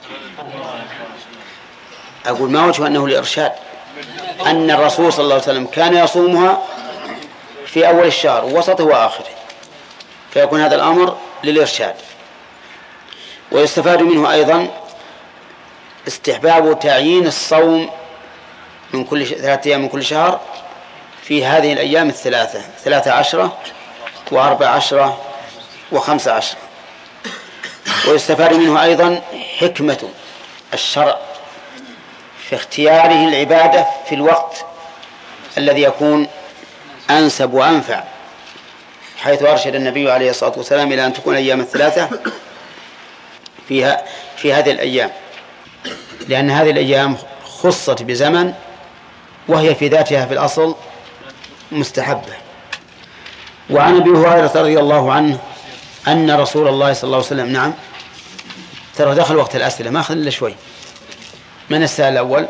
أقول ما وجه أنه الإرشاد، أن الرسول صلى الله عليه وسلم كان يصومها في أول الشهر ووسطه وآخره، فيكون هذا الأمر للإرشاد. ويستفاد منه أيضا استحباب تعيين الصوم من كل 3 أيام من كل شهر في هذه الأيام الثلاثة، 13 و14 و15. ويستفاد منه أيضا حكمة الشرع في اختياره العبادة في الوقت الذي يكون أنسب وأنفع، حيث أرشد النبي عليه الصلاة والسلام إلى أن تكون أيام الثلاثة في هذه الأيام، لأن هذه الأيام خصت بزمن وهي في ذاتها في الأصل مستحبة. وعن أبي هريرة رضي الله عنه أن رسول الله صلى الله عليه وسلم، نعم ترى دخل وقت الأسئلة ما أخذ إلا شوي. من السؤال الأول؟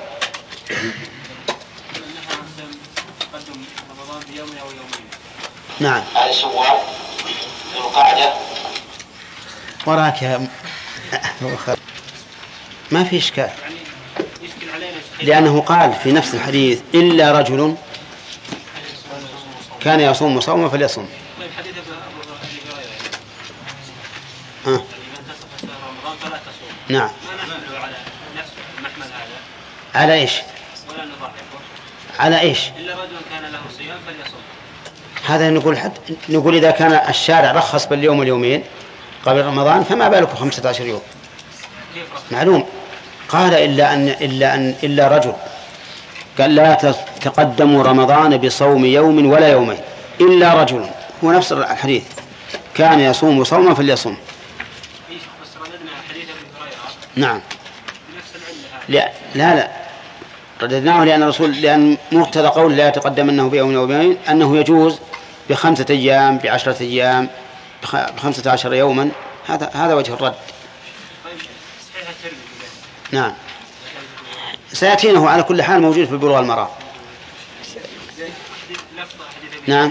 نعم. هذا شوال ذو القعدة وراك يا ما في إشكال، لأنه قال في نفس الحديث إلا رجل كان يصوم صوما فليصم. نعم. على إيش؟ على إيش؟ إلا رجل كان له صيام فليصم. هذا نقول إذا كان الشارع رخص باليوم واليومين قبل رمضان فما بالك 15 يوم. معلوم. قال إلا رجل، قال لا تقدموا رمضان بصوم يوم ولا يومين إلا رجل، هو نفس الحديث كان يصوم صوما فليصم. نعم. لا رددناه لأن مقتضى قول لا يتقدم أنه بيوم ويومين أنه يجوز ب5 أيام ب10 أيام ب15 يوما، هذا وجه الرد. نعم سيأتينه على كل حال، موجود في بلوغ المرام. نعم.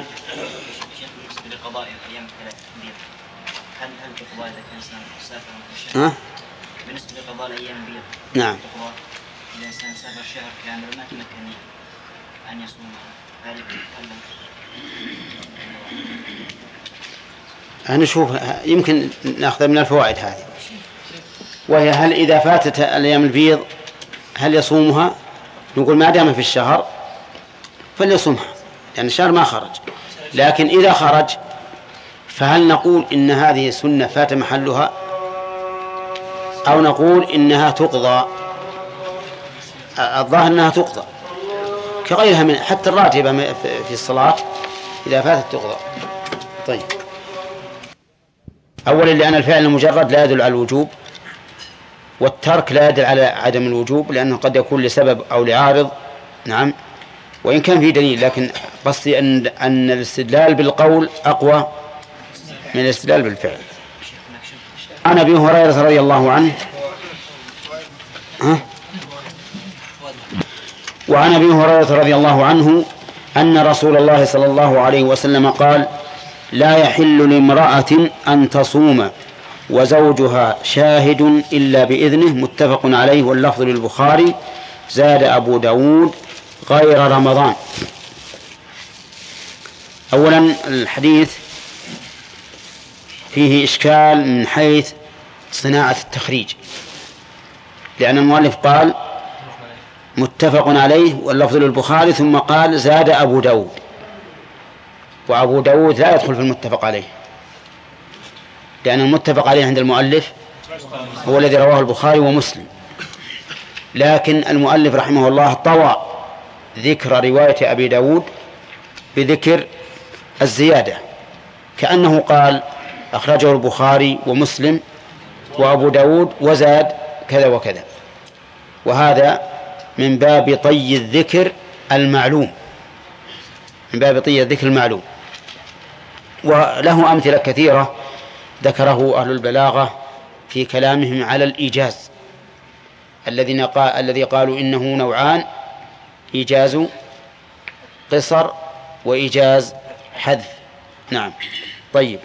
بالنسبة لقضاء الأيام البيض، نعم، إذا الإنسان سافر شهر كامل ما تمكن أن يصومها، نشوف يمكن نأخذ من الفوائد هذه، وهي هل إذا فاتت الأيام البيض هل يصومها؟ نقول ما دام في الشهر فليصومها، يعني الشهر ما خرج. لكن إذا خرج فهل نقول إن هذه سنة فات محلها، أو نقول إنها تقضى؟ الظاهر أنها تقضى كغيرها من حتى الراتبة في الصلاة إذا فاتت تقضى. طيب، أولا لأن الفعل المجرد لا يدل على الوجوب، والترك لا يدل على عدم الوجوب، لأنه قد يكون لسبب أو لعارض. نعم، وإن كان في دليل، لكن قصدي أن الاستدلال بالقول أقوى من الاستدلال بالفعل. عن أبي هريرة رضي الله عنه وعن أبي هريرة رضي الله عنه أن رسول الله صلى الله عليه وسلم قال: لا يحل لامرأة أن تصوم وزوجها شاهد إلا بإذنه. متفق عليه، واللفظ للبخاري. زاد أبو داود: غير رمضان. أولا الحديث فيه إشكال من حيث صناعة التخريج، لأن المؤلف قال متفق عليه واللفظ للبخاري، ثم قال زاد أبو داود، وأبو داود لا يدخل في المتفق عليه، لأن المتفق عليه عند المؤلف هو الذي رواه البخاري ومسلم، لكن المؤلف رحمه الله طوى ذكر رواية أبي داود بذكر الزيادة، كأنه قال أخرجه البخاري ومسلم وأبو داود وزاد كذا وكذا، وهذا من باب طي الذكر المعلوم، من باب طي الذكر المعلوم. وله أمثلة كثيرة ذكره أهل البلاغة في كلامهم على الإيجاز، الذي قالوا إنه نوعان: إيجاز قصر وإيجاز حذف. نعم. طيب،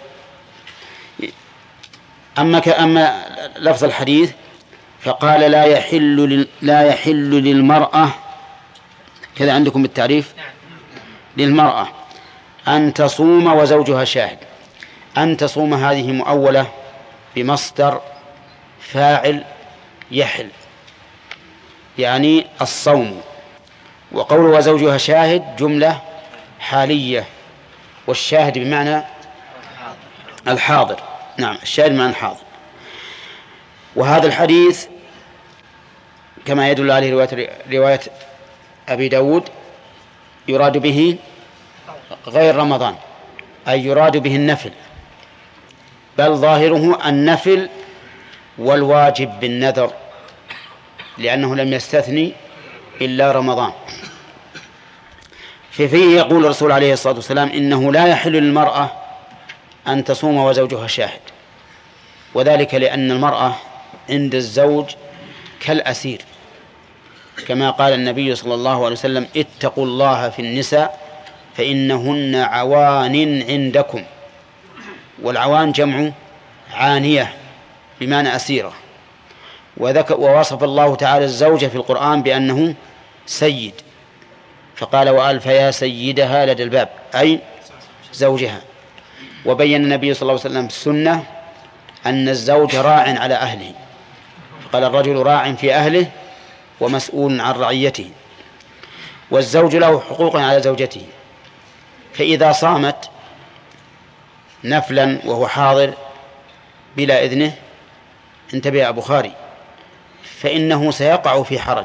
أما لفظ الحديث فقال لا يحل للمرأة، كذا عندكم بالتعريف، للمرأة أن تصوم وزوجها شاهد. أن تصوم هذه مؤولة بمصدر فاعل يحل، يعني الصوم، وقول وزوجها شاهد جملة حالية، والشاهد بمعنى الحاضر. نعم، الشاهد بمعنى الحاضر. وهذا الحديث كما يدل عليه رواية أبي داود يراد به غير رمضان، أي يراد به النفل، بل ظاهره النفل والواجب بالنذر، لأنه لم يستثني إلا رمضان. فيه يقول الرسول عليه الصلاة والسلام إنه لا يحل للمرأة أن تصوم وزوجها شاهد، وذلك لأن المرأة عند الزوج كالأسير، كما قال النبي صلى الله عليه وسلم: اتقوا الله في النساء فإنهن عوان عندكم. والعوان جمع عانية بمعنى أسيرة. ووصف الله تعالى الزوجة في القرآن بأنه سيد، فقال: وألف يا سيدها لدى الباب، أي زوجها. وبين النبي صلى الله عليه وسلم السنة أن الزوج راع على أهله، قال: الرجل راع في أهله ومسؤول عن رعيته. والزوج له حقوق على زوجته، فإذا صامت نفلا وهو حاضر بلا إذنه، انتبه يا بخاري، فإنه سيقع في حرج،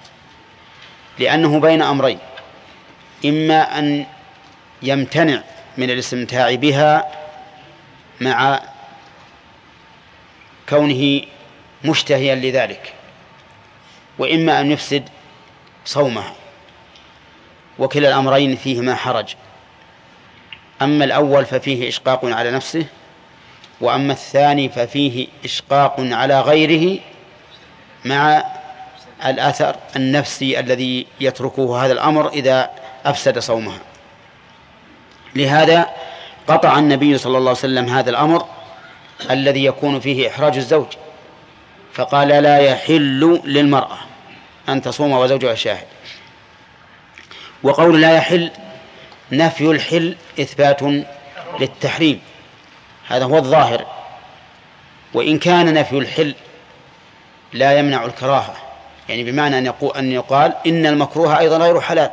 لأنه بين أمرين: إما أن يمتنع من الاستمتاع بها مع كونه مشتهيا لذلك، وإما أن يفسد صومها، وكلا الأمرين فيهما حرج. أما الأول ففيه إشقاق على نفسه، وأما الثاني ففيه إشقاق على غيره مع الأثر النفسي الذي يتركه هذا الأمر إذا أفسد صومها. لهذا قطع النبي صلى الله عليه وسلم هذا الأمر الذي يكون فيه إحراج الزوج، فقال: لا يحل للمرأة أن تصوم وزوجها شاهد. وقول لا يحل نفي الحل إثبات للتحريم، هذا هو الظاهر، وإن كان نفي الحل لا يمنع الكراهة، يعني بمعنى أن يقال إن المكروه أيضا غير حلال،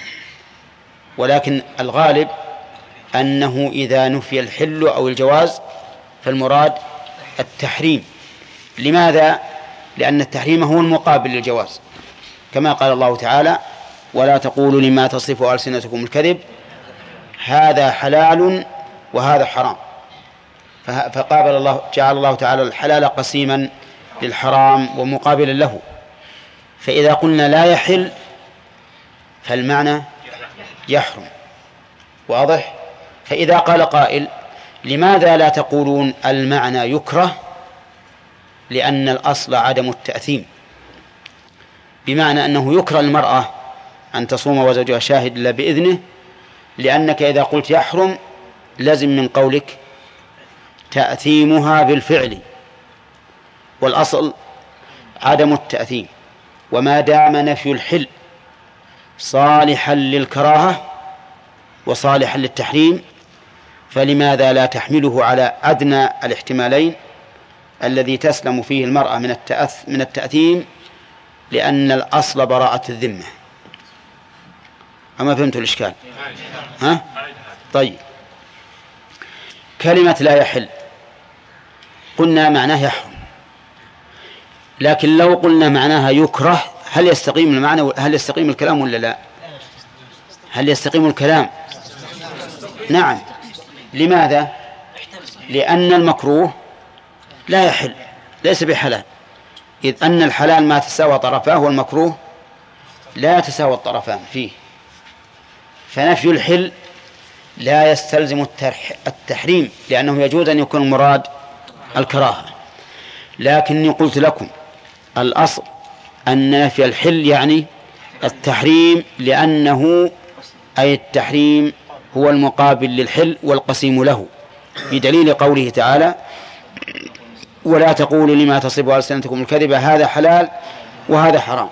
ولكن الغالب أنه إذا نفي الحل أو الجواز فالمراد التحريم. لماذا؟ لأن التحريم هو المقابل للجواز، كما قال الله تعالى: ولا تقولوا لما تصف ألسنتكم الكذب هذا حلال وهذا حرام. فقابل الله، جعل الله تعالى الحلال قسيما للحرام ومقابلا له. فإذا قلنا لا يحل فالمعنى يحرم، واضح؟ فإذا قال قائل: لماذا لا تقولون المعنى يكره؟ لأن الأصل عدم التأثيم، بمعنى أنه يكره المرأة أن تصوم وزوجها شاهد إلا بإذنه، لأنك إذا قلت يحرم لازم من قولك تأثيمها بالفعل، والأصل عدم التأثيم. وما دام نفي الحل صالحا للكراهة وصالحا للتحريم فلماذا لا تحمله على أدنى الاحتمالين الذي تسلم فيه المرأة من التأثيم، لأن الأصل براءة الذمة. أما فهمت الإشكال؟ ها؟ طيب، كلمة لا يحل قلنا معناه يحرم، لكن لو قلنا معناها يكره هل يستقيم المعنى؟ هل يستقيم الكلام ولا لا؟ هل يستقيم الكلام؟ نعم. لماذا؟ لأن المكروه لا يحل، ليس بحلال، إذ أن الحلال ما تساوى طرفاه والمكروه لا تساوى الطرفان فيه، فنفي الحل لا يستلزم التحريم، لأنه يجوز أن يكون المراد الكراهة. لكني قلت لكم الأصل أن نفي الحل يعني التحريم، لأنه أي التحريم هو المقابل للحل والقسيم له، بدليل قوله تعالى: ولا تقولوا لما تصف ألسنتكم الكذب هذا حلال وهذا حرام.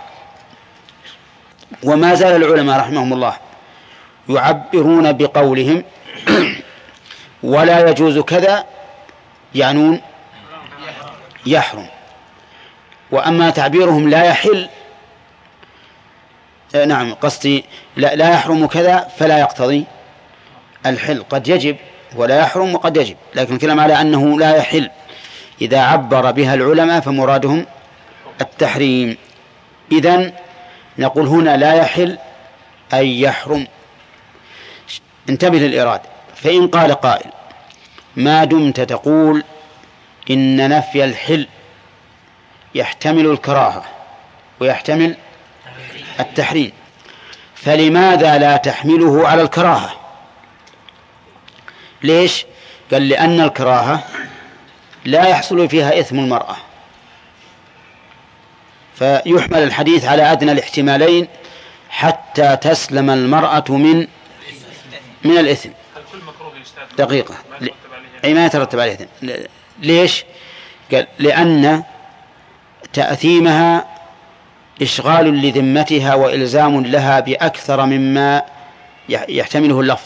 وما زال العلماء رحمهم الله يعبرون بقولهم ولا يجوز كذا يعنون يحرم، وأما تعبيرهم لا يحل نعم قصدي لا يحرم كذا فلا يقتضي الحل، قد يجب ولا يحرم وقد يجب، لكن الكلام على أنه لا يحل إذا عبر بها العلماء فمرادهم التحريم. إذن نقول هنا لا يحل أي يحرم. انتبه للإرادة، فإن قال قائل: ما دمت تقول إن نفي الحل يحتمل الكراهة ويحتمل التحريم، فلماذا لا تحمله على الكراهة؟ ليش؟ قال: لأن الكراهة لا يحصل فيها إثم المرأة، فيحمل الحديث على أدنى الاحتمالين حتى تسلم المرأة من الإثم. دقيقة، أي ما يترتب عليه إثم. ليش؟ قال: لأن تأثيمها إشغال لذمتها وإلزام لها بأكثر مما يحتمله اللفظ.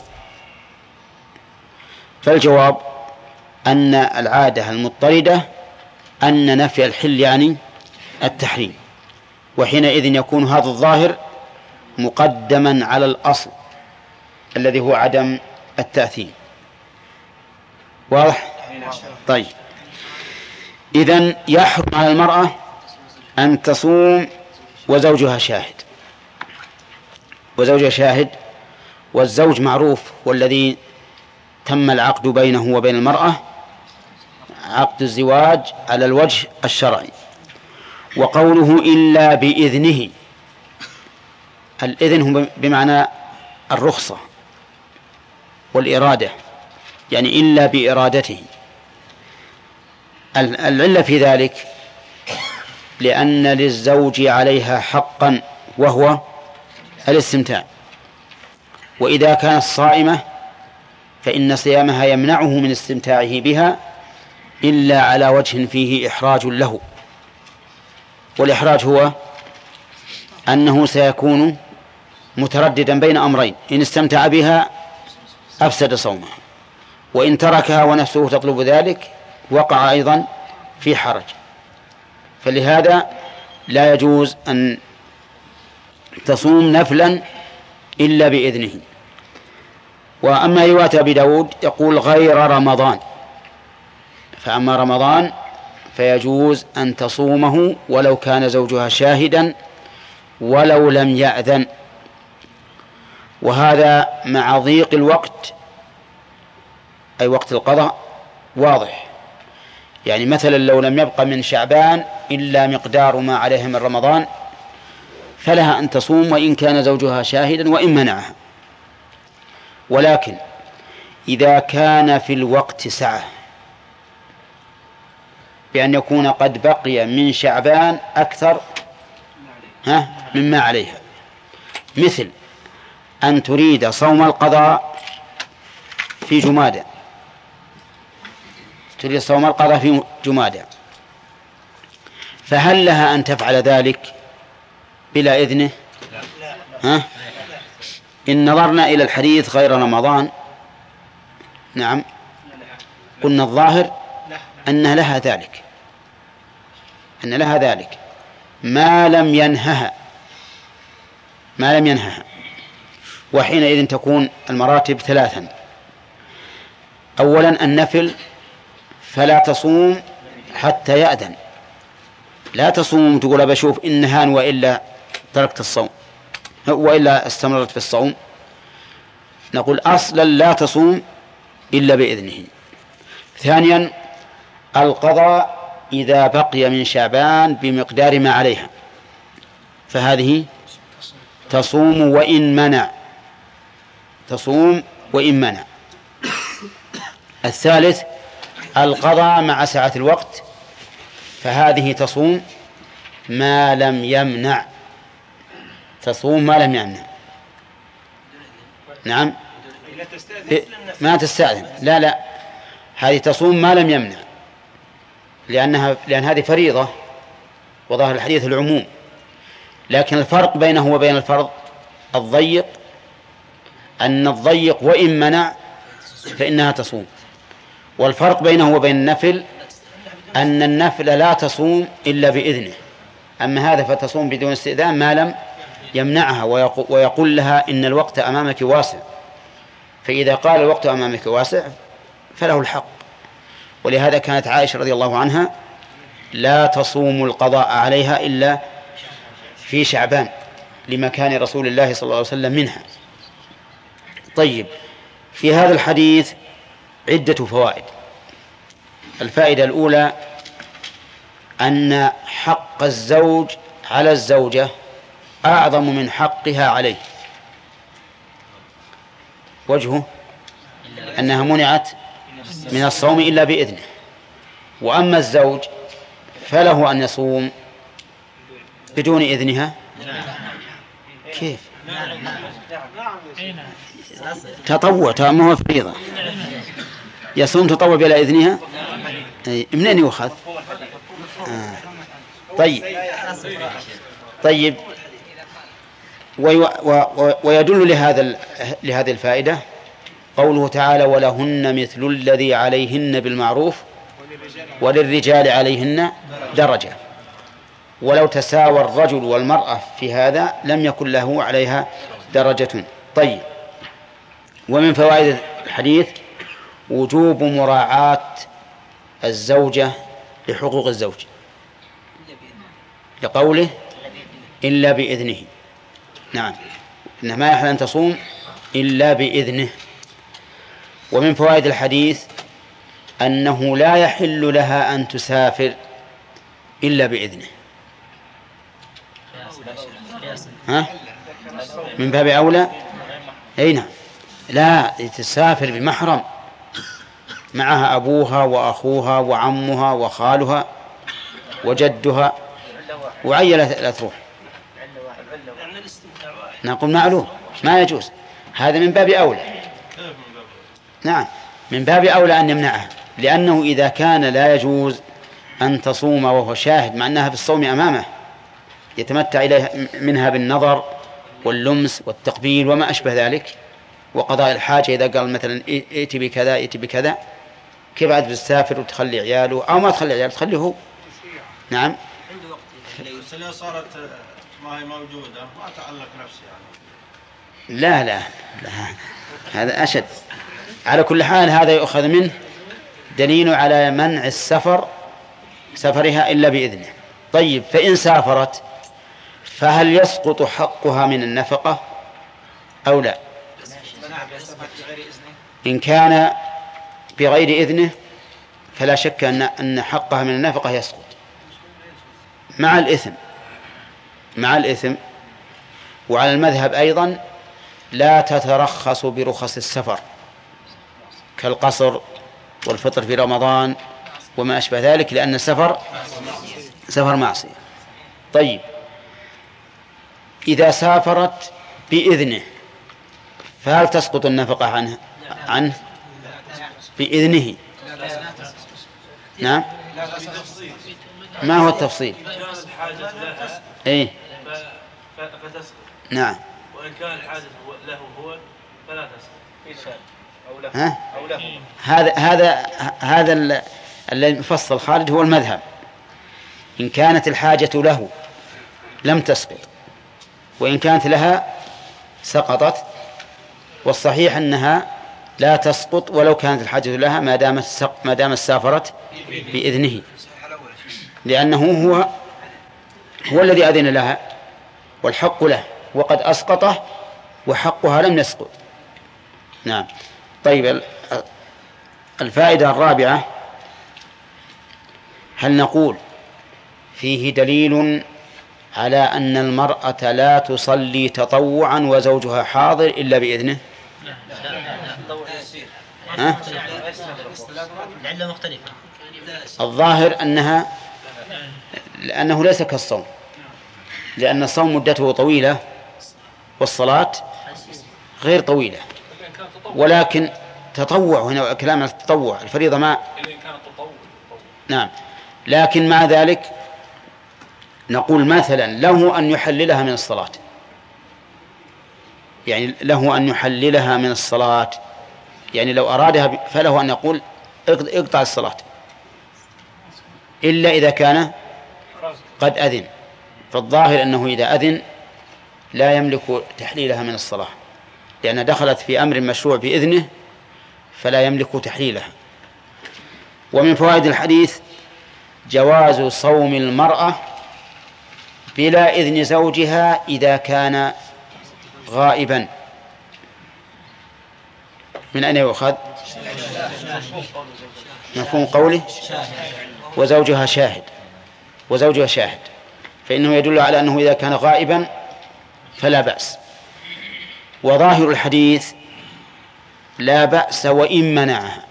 فالجواب أن العادة المضطردة أن نفي الحل يعني التحريم، وحينئذ يكون هذا الظاهر مقدما على الأصل الذي هو عدم التأثيم. واضح؟ طيب، إذن يحرم على المرأة أن تصوم وزوجها شاهد، وزوجها شاهد، والزوج معروف والذي تم العقد بينه وبين المرأة عقد الزواج على الوجه الشرعي. وقوله إلا بإذنه، الإذن هو بمعنى الرخصة والإرادة، يعني إلا بإرادته. العلة في ذلك لأن للزوج عليها حقا وهو الاستمتاع، وإذا كانت صائمة فإن صيامها يمنعه من استمتاعه بها إلا على وجه فيه إحراج له، والإحراج هو أنه سيكون مترددا بين أمرين: إن استمتع بها أفسد صومه، وإن تركها ونفسه تطلب ذلك وقع أيضا في حرج. فلهذا لا يجوز أن تصوم نفلا إلا بإذنه. وأما رواية أبي داود يقول غير رمضان، فأما رمضان فيجوز أن تصومه ولو كان زوجها شاهدا ولو لم يأذن، وهذا مع ضيق الوقت أي وقت القضاء واضح. يعني مثلا لو لم يبق من شعبان إلا مقدار ما عليه من رمضان فلها أن تصوم وإن كان زوجها شاهدا وإن منعها. ولكن إذا كان في الوقت سعة بأن يكون قد بقي من شعبان أكثر مما عليها، مثل أن تريد صوم القضاء في جمادى، تريد صوم القضاء في جمادى، فهل لها أن تفعل ذلك بلا إذنه؟ إن نظرنا إلى الحديث غير رمضان نعم قلنا الظاهر أن لها ذلك، أن لها ذلك ما لم ينهها. وحينئذ تكون المراتب ثلاثا: أولا النفل فلا تصوم حتى يأذن. لا تصوم تقول بشوف إن هان وإلا تركت الصوم وإلا استمرت في الصوم. نقول أصلا لا تصوم إلا بإذنه. ثانيا القضاء إذا بقي من شعبان بمقدار ما عليها فهذه تصوم وإن منع، تصوم وإن منع. الثالث القضاء مع سعة الوقت فهذه تصوم ما لم يمنع، تصوم ما لم يمنع. نعم ما تستأذن، لا هذه تصوم ما لم يمنع لأن هذه فريضة وظاهر الحديث العموم. لكن الفرق بينه وبين الفرض الضيق أن الضيق وإن منع فإنها تصوم، والفرق بينه وبين النفل أن النفل لا تصوم إلا بإذنه، أما هذا فتصوم بدون استئذان ما لم يمنعها ويقول لها إن الوقت أمامك واسع، فإذا قال الوقت أمامك واسع فله الحق. ولهذا كانت عائشة رضي الله عنها لا تصوم القضاء عليها إلا في شعبان لمكان رسول الله صلى الله عليه وسلم منها. طيب، في هذا الحديث عدة فوائد. الفائدة الأولى أن حق الزوج على الزوجة أعظم من حقها عليه. وجهه أنها منعت من الصوم إلا بإذنه، وأما الزوج فله أن يصوم بدون إذنها. كيف؟ تطوع ما هو فريضة، يصوم تطوع بلا إذنها. منين يؤخذ؟ طيب ويدل لهذه الفائدة قوله تعالى ولهن مثل الذي عليهن بالمعروف وللرجال عليهن درجة. ولو تساوى الرجل والمرأة في هذا لم يكن له عليها درجة. طيب، ومن فوائد الحديث وجوب مراعاة الزوجة لحقوق الزوج لقوله إلا بإذنه. نعم، إنه ما يحل أن تصوم إلا بإذنه. ومن فوائد الحديث أنه لا يحل لها أن تسافر إلا بإذنه. من باب أولى. أي نعم، لا تسافر بمحرم معها أبوها وأخوها وعمها وخالها وجدها وعيلة لا تروح. نقول معلوم ما يجوز، هذا من باب أولى. نعم، من باب أولى أن يمنعها، لأنه إذا كان لا يجوز أن تصوم وهو شاهد مع أنها في الصوم أمامه يتمتع إليها منها بالنظر واللمس والتقبيل وما أشبه ذلك، وقضاء الحاجة إذا قال مثلا ائتي بكذا ائتي بكذا، كيف عاد بتسافر وتخلي عياله أو ما تخلي عياله تخليه هو. نعم، السنة صارت ما هي موجودة ما تعلق نفسي يعني. لا هذا أشد. على كل حال هذا يؤخذ منه دليل على منع سفرها إلا بإذنه. طيب، فإن سافرت فهل يسقط حقها من النفقة أو لا؟ إن كان بغير إذنه فلا شك أن حقها من النفقة يسقط مع الإثم. وعلى المذهب أيضا لا تترخص برخص السفر كالقصر والفطر في رمضان وما أشبه ذلك، لأن السفر سفر معصية. طيب، إذا سافرت بإذنه فهل تسقط النفقة عنه بإذنه؟ نعم، ما هو التفصيل؟ إيه؟ نعم، وإن كان الحاجة له هو فلا تسقط. هذا الذي فصل خالد هو المذهب. إن كانت الحاجة له لم تسقط، وإن كانت لها سقطت. والصحيح أنها لا تسقط ولو كانت الحاجة لها ما دامت سافرت بإذنه. لأنه هو الذي أذن لها والحق له، وقد أسقطه وحقها لم يسقط. نعم. طيب، الفائدة الرابعة: هل نقول فيه دليل على أن المرأة لا تصلي تطوعا وزوجها حاضر إلا بإذنه؟ العلة مختلفة. الظاهر لأنه ليس كالصوم، لأن الصوم مدته طويلة والصلاة غير طويلة، ولكن تطوع هنا كلام التطوع، الفريضة ما. نعم. لكن مع ذلك نقول مثلا له أن يحللها من الصلاة، يعني له أن يحللها من الصلاة، يعني لو أرادها فله أن يقول اقطع الصلاة، إلا إذا كان قد أذن. فالظاهر أنه إذا أذن لا يملك تحليلها من الصلاة، لأنها دخلت في أمر مشروع بإذنه فلا يملك تحليلها. ومن فوائد الحديث جواز صوم المرأة بلا إذن زوجها إذا كان غائبا. من أين يؤخذ؟ مفهوم قوله وزوجها شاهد، فإنه يدل على أنه إذا كان غائبا فلا بأس. وظاهر الحديث لا بأس وإن منعها.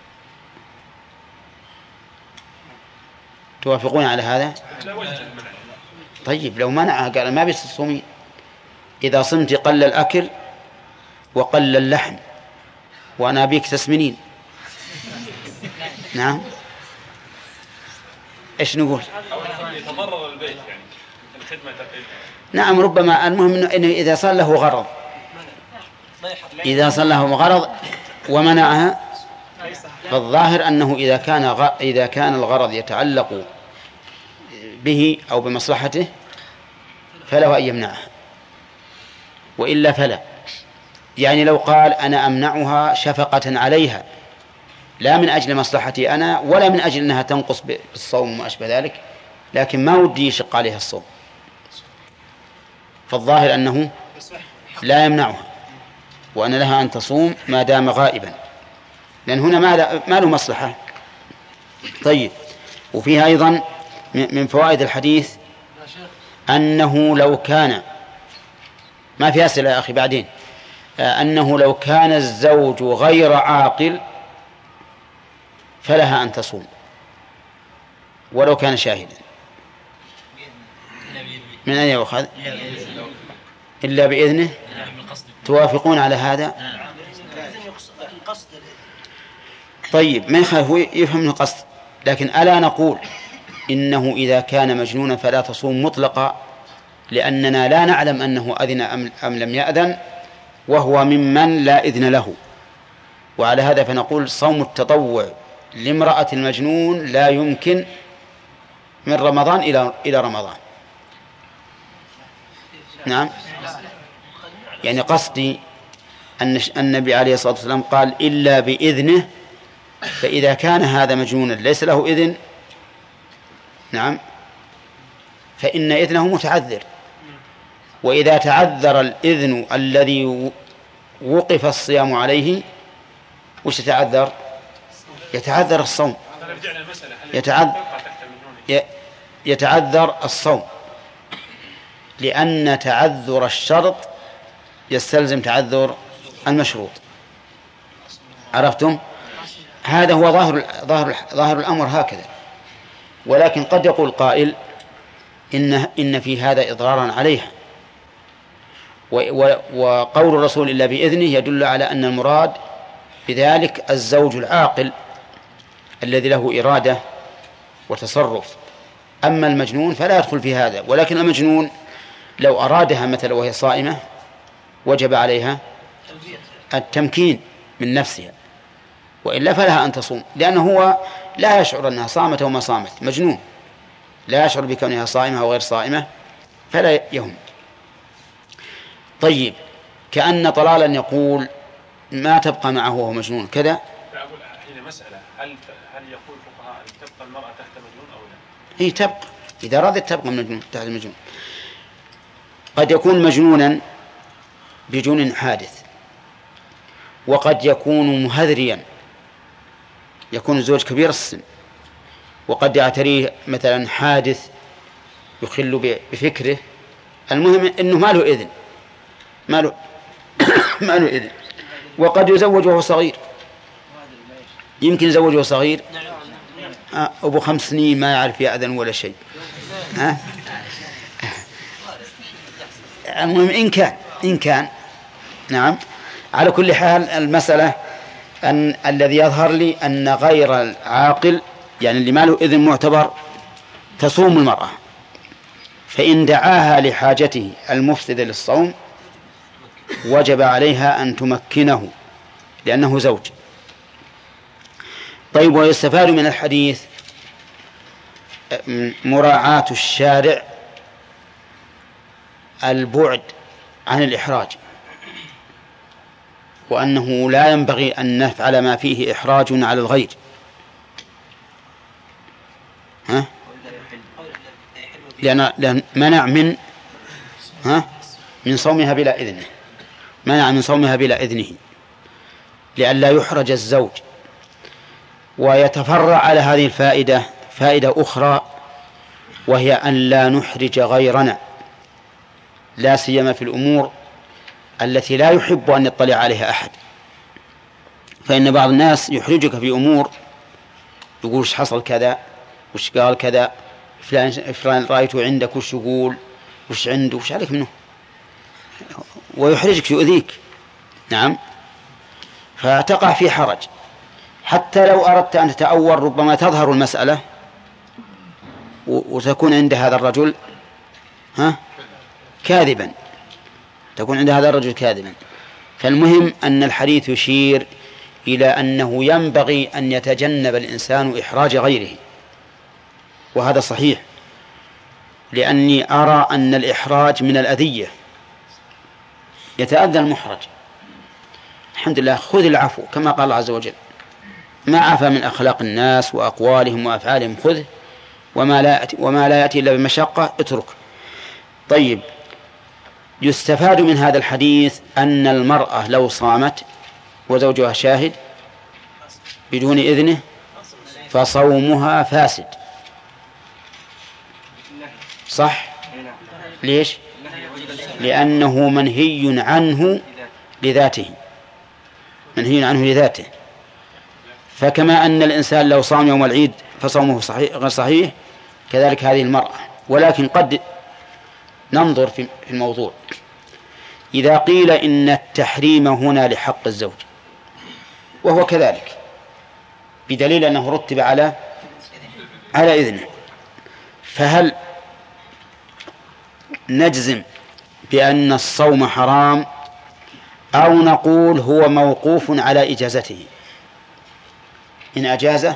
توافقون على هذا؟ طيب، لو منعها قال ما بتصومين، إذا صمت قل الأكل وقل اللحم وأنا بيك تسمنين. نعم. إيش نقول؟ يتضرر البيت، يعني الخدمة تقل. نعم، ربما. المهم إنه إذا صار له غرض، إذا صار له غرض ومنعها، فالظاهر أنه إذا كان الغرض يتعلق به أو بمصلحته فله أن يمنعها، وإلا فلا. يعني لو قال أنا أمنعها شفقة عليها لا من أجل مصلحتي أنا ولا من أجل أنها تنقص بالصوم وما أشبه ذلك، لكن ما ودي يشق عليها الصوم، فالظاهر أنه لا يمنعها وأن لها أن تصوم ما دام غائبا، لأن هنا ما له مصلحة. طيب، وفيها أيضا من فوائد الحديث أنه لو كان، ما في أسئلة يا أخي بعدين، أنه لو كان الزوج غير عاقل فلها أن تصوم ولو كان شاهدا. من أين يؤخذ؟ إلا بإذنه. توافقون على هذا؟ طيب، ما يخالف يفهم القصد، لكن ألا نقول إنه إذا كان مجنونا فلا تصوم مطلقا، لأننا لا نعلم أنه أذن أم لم يأذن، وهو ممن لا إذن له. وعلى هذا فنقول صوم التطوع لامرأة المجنون لا يمكن من رمضان إلى رمضان. نعم. يعني قصدي أن النبي عليه الصلاة والسلام قال إلا بإذنه، فإذا كان هذا مجنونا ليس له إذن، نعم، فإن إذنه متعذر. وإذا تعذر الإذن الذي وقف الصيام عليه وش يتعذر؟ يتعذر الصوم، يتعذر الصوم، لأن تعذر الشرط يستلزم تعذر المشروط. عرفتم؟ هذا هو ظاهر الأمر هكذا. ولكن قد يقول قائل إن في هذا إضرارا عليها، وقول الرسول إلا بإذنه يدل على أن المراد بذلك الزوج العاقل الذي له إرادة وتصرف. أما المجنون فلا يدخل في هذا، ولكن المجنون لو أرادها مثلا وهي صائمة وجب عليها التمكين من نفسها، وإلا فلها أن تصوم، لأنه هو لا يشعر أنها صامت وما صامت، مجنون لا يشعر بكونها صائمة أو غير صائمة، فلا يهم. طيب، كأن طلالا يقول ما تبقى معه وهو مجنون كذا. أقول حين مسألة هل يقول الفقهاء أن تبقى المرأة تحت مجنون أو هي تبقى إذا رضت تبقى من المجنون تحت المجنون. قد يكون مجنونا بجنون حادث، وقد يكون مهذريا، يكون الزوج كبير السن وقد يعتريه مثلا حادث يخل بفكره. المهم أنه ما له إذن، ما له إذن. وقد يزوج وهو صغير، يمكن يزوج وهو صغير أبو 5 سنين ما يعرف يأذن ولا شيء. المهم إن كان نعم. على كل حال المسألة أن الذي يظهر لي أن غير العاقل يعني اللي ما له إذن معتبر تصوم المرأة، فإن دعاها لحاجته المفسدة للصوم وجب عليها أن تمكنه لأنه زوج. طيب، ويستفاد من الحديث مراعاة الشارع البعد عن الإحراج، وأنه لا ينبغي أن نفعل ما فيه إحراج على الغير. لأن منع من صومها بلا إذنه، منع من صومها بلا إذنه لئلا يحرج الزوج. ويتفرع على هذه الفائدة فائدة أخرى، وهي أن لا نحرج غيرنا، لا سيما في الأمور التي لا يحب أن يطلع عليها أحد. فإن بعض الناس يحرجك في أمور، يقول وش حصل كذا، وش قال كذا، فلان رأيته عندك وش يقول، وش عنده، وش عليك منه، ويحرجك يؤذيك. نعم، فتقع في حرج. حتى لو أردت أن تتأول ربما تظهر المسألة وتكون عند هذا الرجل كاذبا، تكون عند هذا الرجل كاذبا. فالمهم أن الحديث يشير إلى أنه ينبغي أن يتجنب الإنسان إحراج غيره، وهذا صحيح، لأني أرى أن الإحراج من الأذية، يتأذى المحرج. الحمد لله، خذ العفو كما قال الله عز وجل، ما عفى من أخلاق الناس وأقوالهم وأفعالهم خذه، وما لا يأتي إلا بمشقة اترك. طيب، يستفاد من هذا الحديث أن المرأة لو صامت وزوجها شاهد بدون إذنه فصومها فاسد. صح؟ ليش؟ لأنه منهي عنه لذاته، منهي عنه لذاته. فكما أن الإنسان لو صام يوم العيد فصومه صحيح غير صحيح، كذلك هذه المرأة. ولكن قد ننظر في الموضوع. إذا قيل إن التحريم هنا لحق الزوج، وهو كذلك بدليل أنه رتب على إذنه، فهل نجزم بأن الصوم حرام أو نقول هو موقوف على إجازته؟ إن أجازه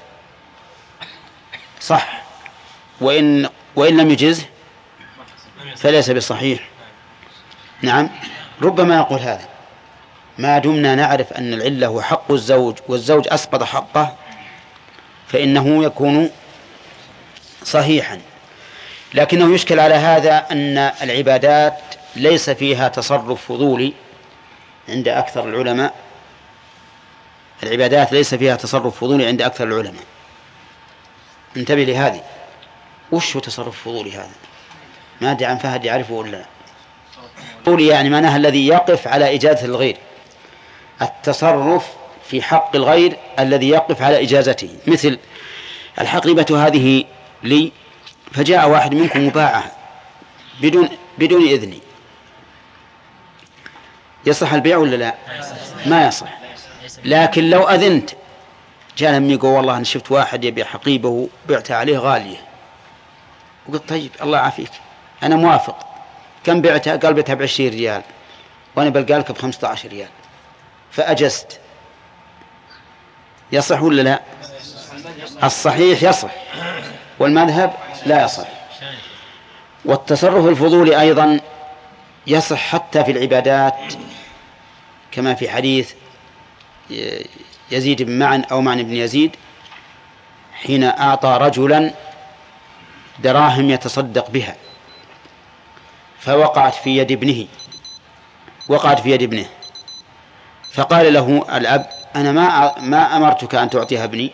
صح، وإن لم يجزه فليس بصحيح. نعم، ربما يقول هذا ما دمنا نعرف أن العلة هو حق الزوج والزوج أسقط حقه فإنه يكون صحيحا. لكنه يشكل على هذا أن العبادات ليس فيها تصرف فضولي عند أكثر العلماء، العبادات ليس فيها تصرف فضولي عند أكثر العلماء. انتبه لهذه. وش هو تصرف فضولي هذا؟ ما أدري عن فهد يعرفه ولا لا. فضولي يعني معناها الذي يقف على إجازة الغير، التصرف في حق الغير الذي يقف على إجازته. مثل الحقيبة هذه لي، فجاء واحد منكم مباعها بدون إذني، يصح البيع ولا لا؟ ما يصح. لكن لو أذنت، جاء لم يقول والله أنا شفت واحد يبيع حقيبه وبعتها عليه غالية، وقلت طيب الله عافيك أنا موافق، كم بعتها؟ قال بعتها ب20 ريال وأنا بلقالك ب15 ريال، فأجزت، يصح ولا لا؟ الصحيح يصح، والمذهب لا يصح. والتصرف الفضولي أيضا يصح حتى في العبادات، كما في حديث يزيد بن معن أو معن بن يزيد حين أعطى رجلا دراهم يتصدق بها فوقعت في يد ابنه فقال له الأب أنا ما أمرتك أن تعطيها ابني.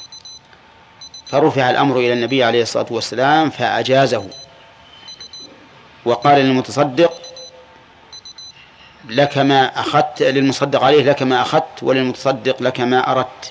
فرفع الأمر إلى النبي عليه الصلاة والسلام فأجازه وقال للمتصدق لك ما أخذت، للمصدق عليه لك ما أخذت وللمتصدق لك ما أردت.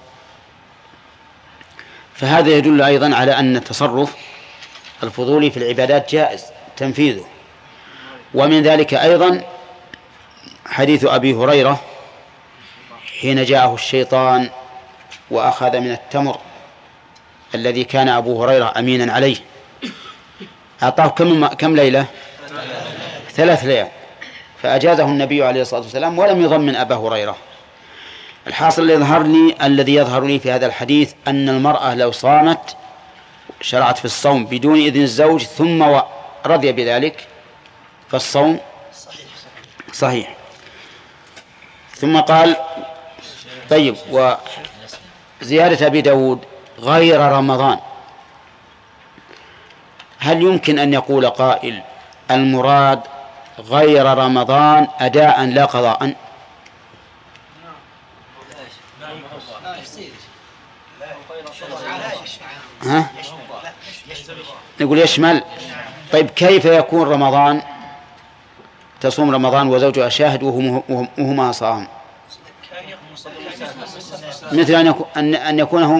فهذا يدل أيضا على أن التصرف الفضولي في العبادات جائز تنفيذه. ومن ذلك أيضا حديث أبي هريرة حين جاءه الشيطان وأخذ من التمر الذي كان أبو هريرة أمينا عليه، أعطاه كم ليلة؟ 3 ليال، فأجازه النبي عليه الصلاة والسلام ولم يضمن أبا هريرة. الحاصل الذي يظهر لي في هذا الحديث أن المرأة لو صامت شرعت في الصوم بدون إذن الزوج ثم رضي بذلك فالصوم صحيح. ثم قال طيب، وزيادة أبي داود غير رمضان، هل يمكن أن يقول قائل المراد غير رمضان أداء لا قضاء؟ ها؟ نقول يشمل. طيب كيف يكون رمضان تصوم رمضان وزوجها شاهد وهما صام؟ مثل أن يكونه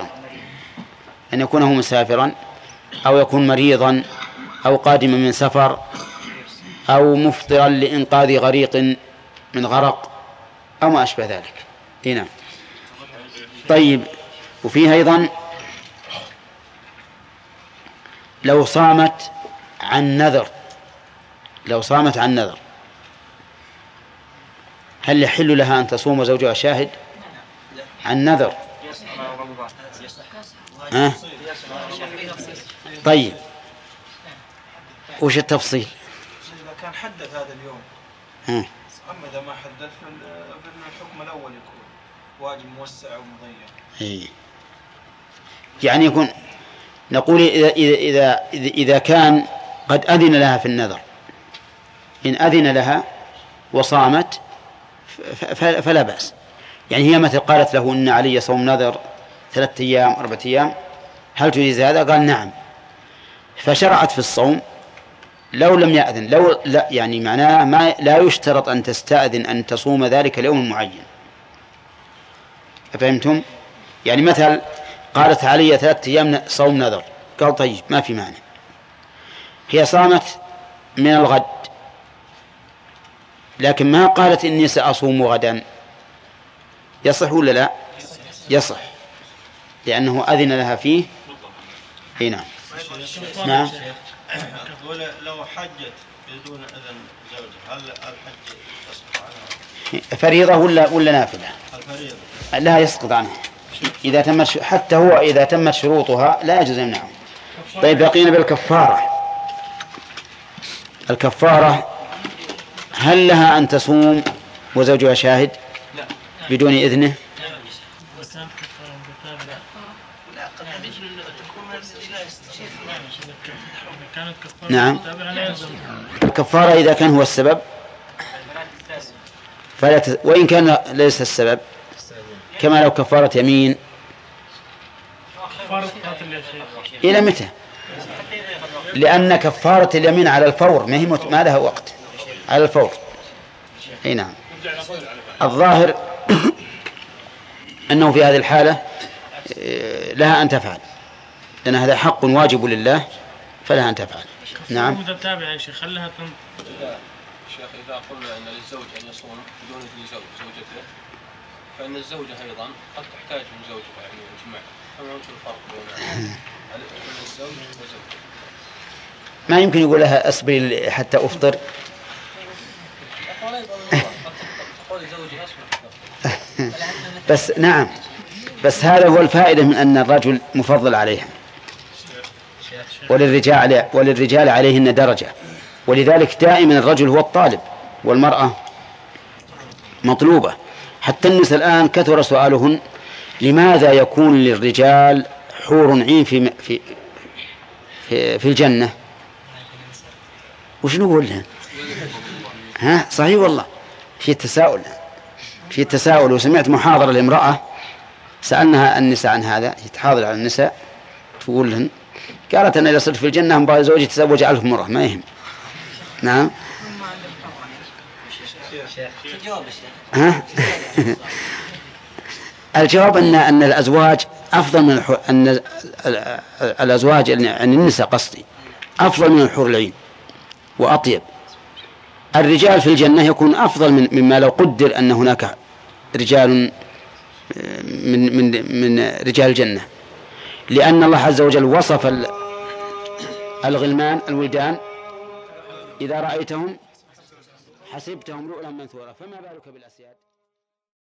مسافرا أو يكون مريضا أو قادما من سفر أو مفطرا لإنقاذ غريق من غرق أو ما أشبه ذلك. هنا طيب، وفيها أيضا لو صامت عن نذر هل يحل لها أن تصوم وزوجها شاهد عن نذر؟ طيب وش التفصيل؟ إذا كان حدث هذا اليوم أما إذا ما حدث فالحكم الأول يكون واجب موسع ومضيق. يعني يكون نقول إذا كان قد أذن لها في النذر، إن أذن لها وصامت فلا بأس. يعني هي مثل قالت له إن علي صوم نذر 3 أيام 4 أيام، هل تجيز هذا؟ قال نعم، فشرعت في الصوم لو لم يأذن. لو لا يعني معناه لا يشترط أن تستأذن أن تصوم ذلك اليوم المعين. أفهمتم؟ يعني مثل قالت علي 3 أيام صوم نذر، قال طيب ما في معنى. هي صامت من الغد لكن ما قالت إني سأصوم غدا، يصح ولا لا؟ يصح لأنه أذن لها فيه. هنا نعم. لو حجت بدون إذن زوجها هل الحج يسقط عنها؟ فريضة ولا نافلة؟ الفريضة لا يسقط عنها إذا تمت، حتى هو إذا تمت شروطها لا يجوز يمنعه. طيب بقينا بالكفارة. الكفارة هل لها أن تصوم وزوجها شاهد بدون إذنه؟ نعم. الكفارة إذا كان هو السبب وإن كان ليس السبب، كما لو كفارة يمين. إلى متى؟ لأن كفارة اليمين على الفور ما لها وقت، على الفور. أي نعم. الظاهر أنه في هذه الحالة لها أن تفعل، لأن هذا حق واجب لله فلها أن تفعل. نعم. متتابع يا شيخ، خلها شيخ إذا قلنا أن للزوج أن يصوم بدون إذن زوجته فإن الزوجة أيضا قد تحتاج من زوجها يعني الجماع، فما وجه الفرق بين الزوج وزوجته؟ ما يمكن يقول لها أصبري حتى أفطر. بس نعم، بس هذا هو الفائدة من أن الرجل مفضل عليها، وللرجال عليهن درجة، ولذلك دائما الرجل هو الطالب والمرأة مطلوبة. حتى النساء الآن كثر سؤالهن لماذا يكون للرجال حور عين في الجنة. وش نقول لها؟ ها صحيح والله في تساؤل. وسمعت محاضرة لامرأة سألناها النساء عن هذا، يتحاضر على النساء تقول لهن، قالت أنا إذا صرت في الجنة أبغى زوجي يتزوج 1000 مرة ما يهم. نعم. ها؟ الجواب أن الأزواج أفضل من أن الأزواج يعني النساء قصدي أفضل من الحور العين وأطيب. الرجال في الجنة يكون أفضل مما لو قدر أن هناك رجال من رجال الجنة، لأن الله عز وجل وصف الغلمان الولدان إذا رأيتهم حسبتهم لؤلؤا منثورا، فما بالك بالأسياد.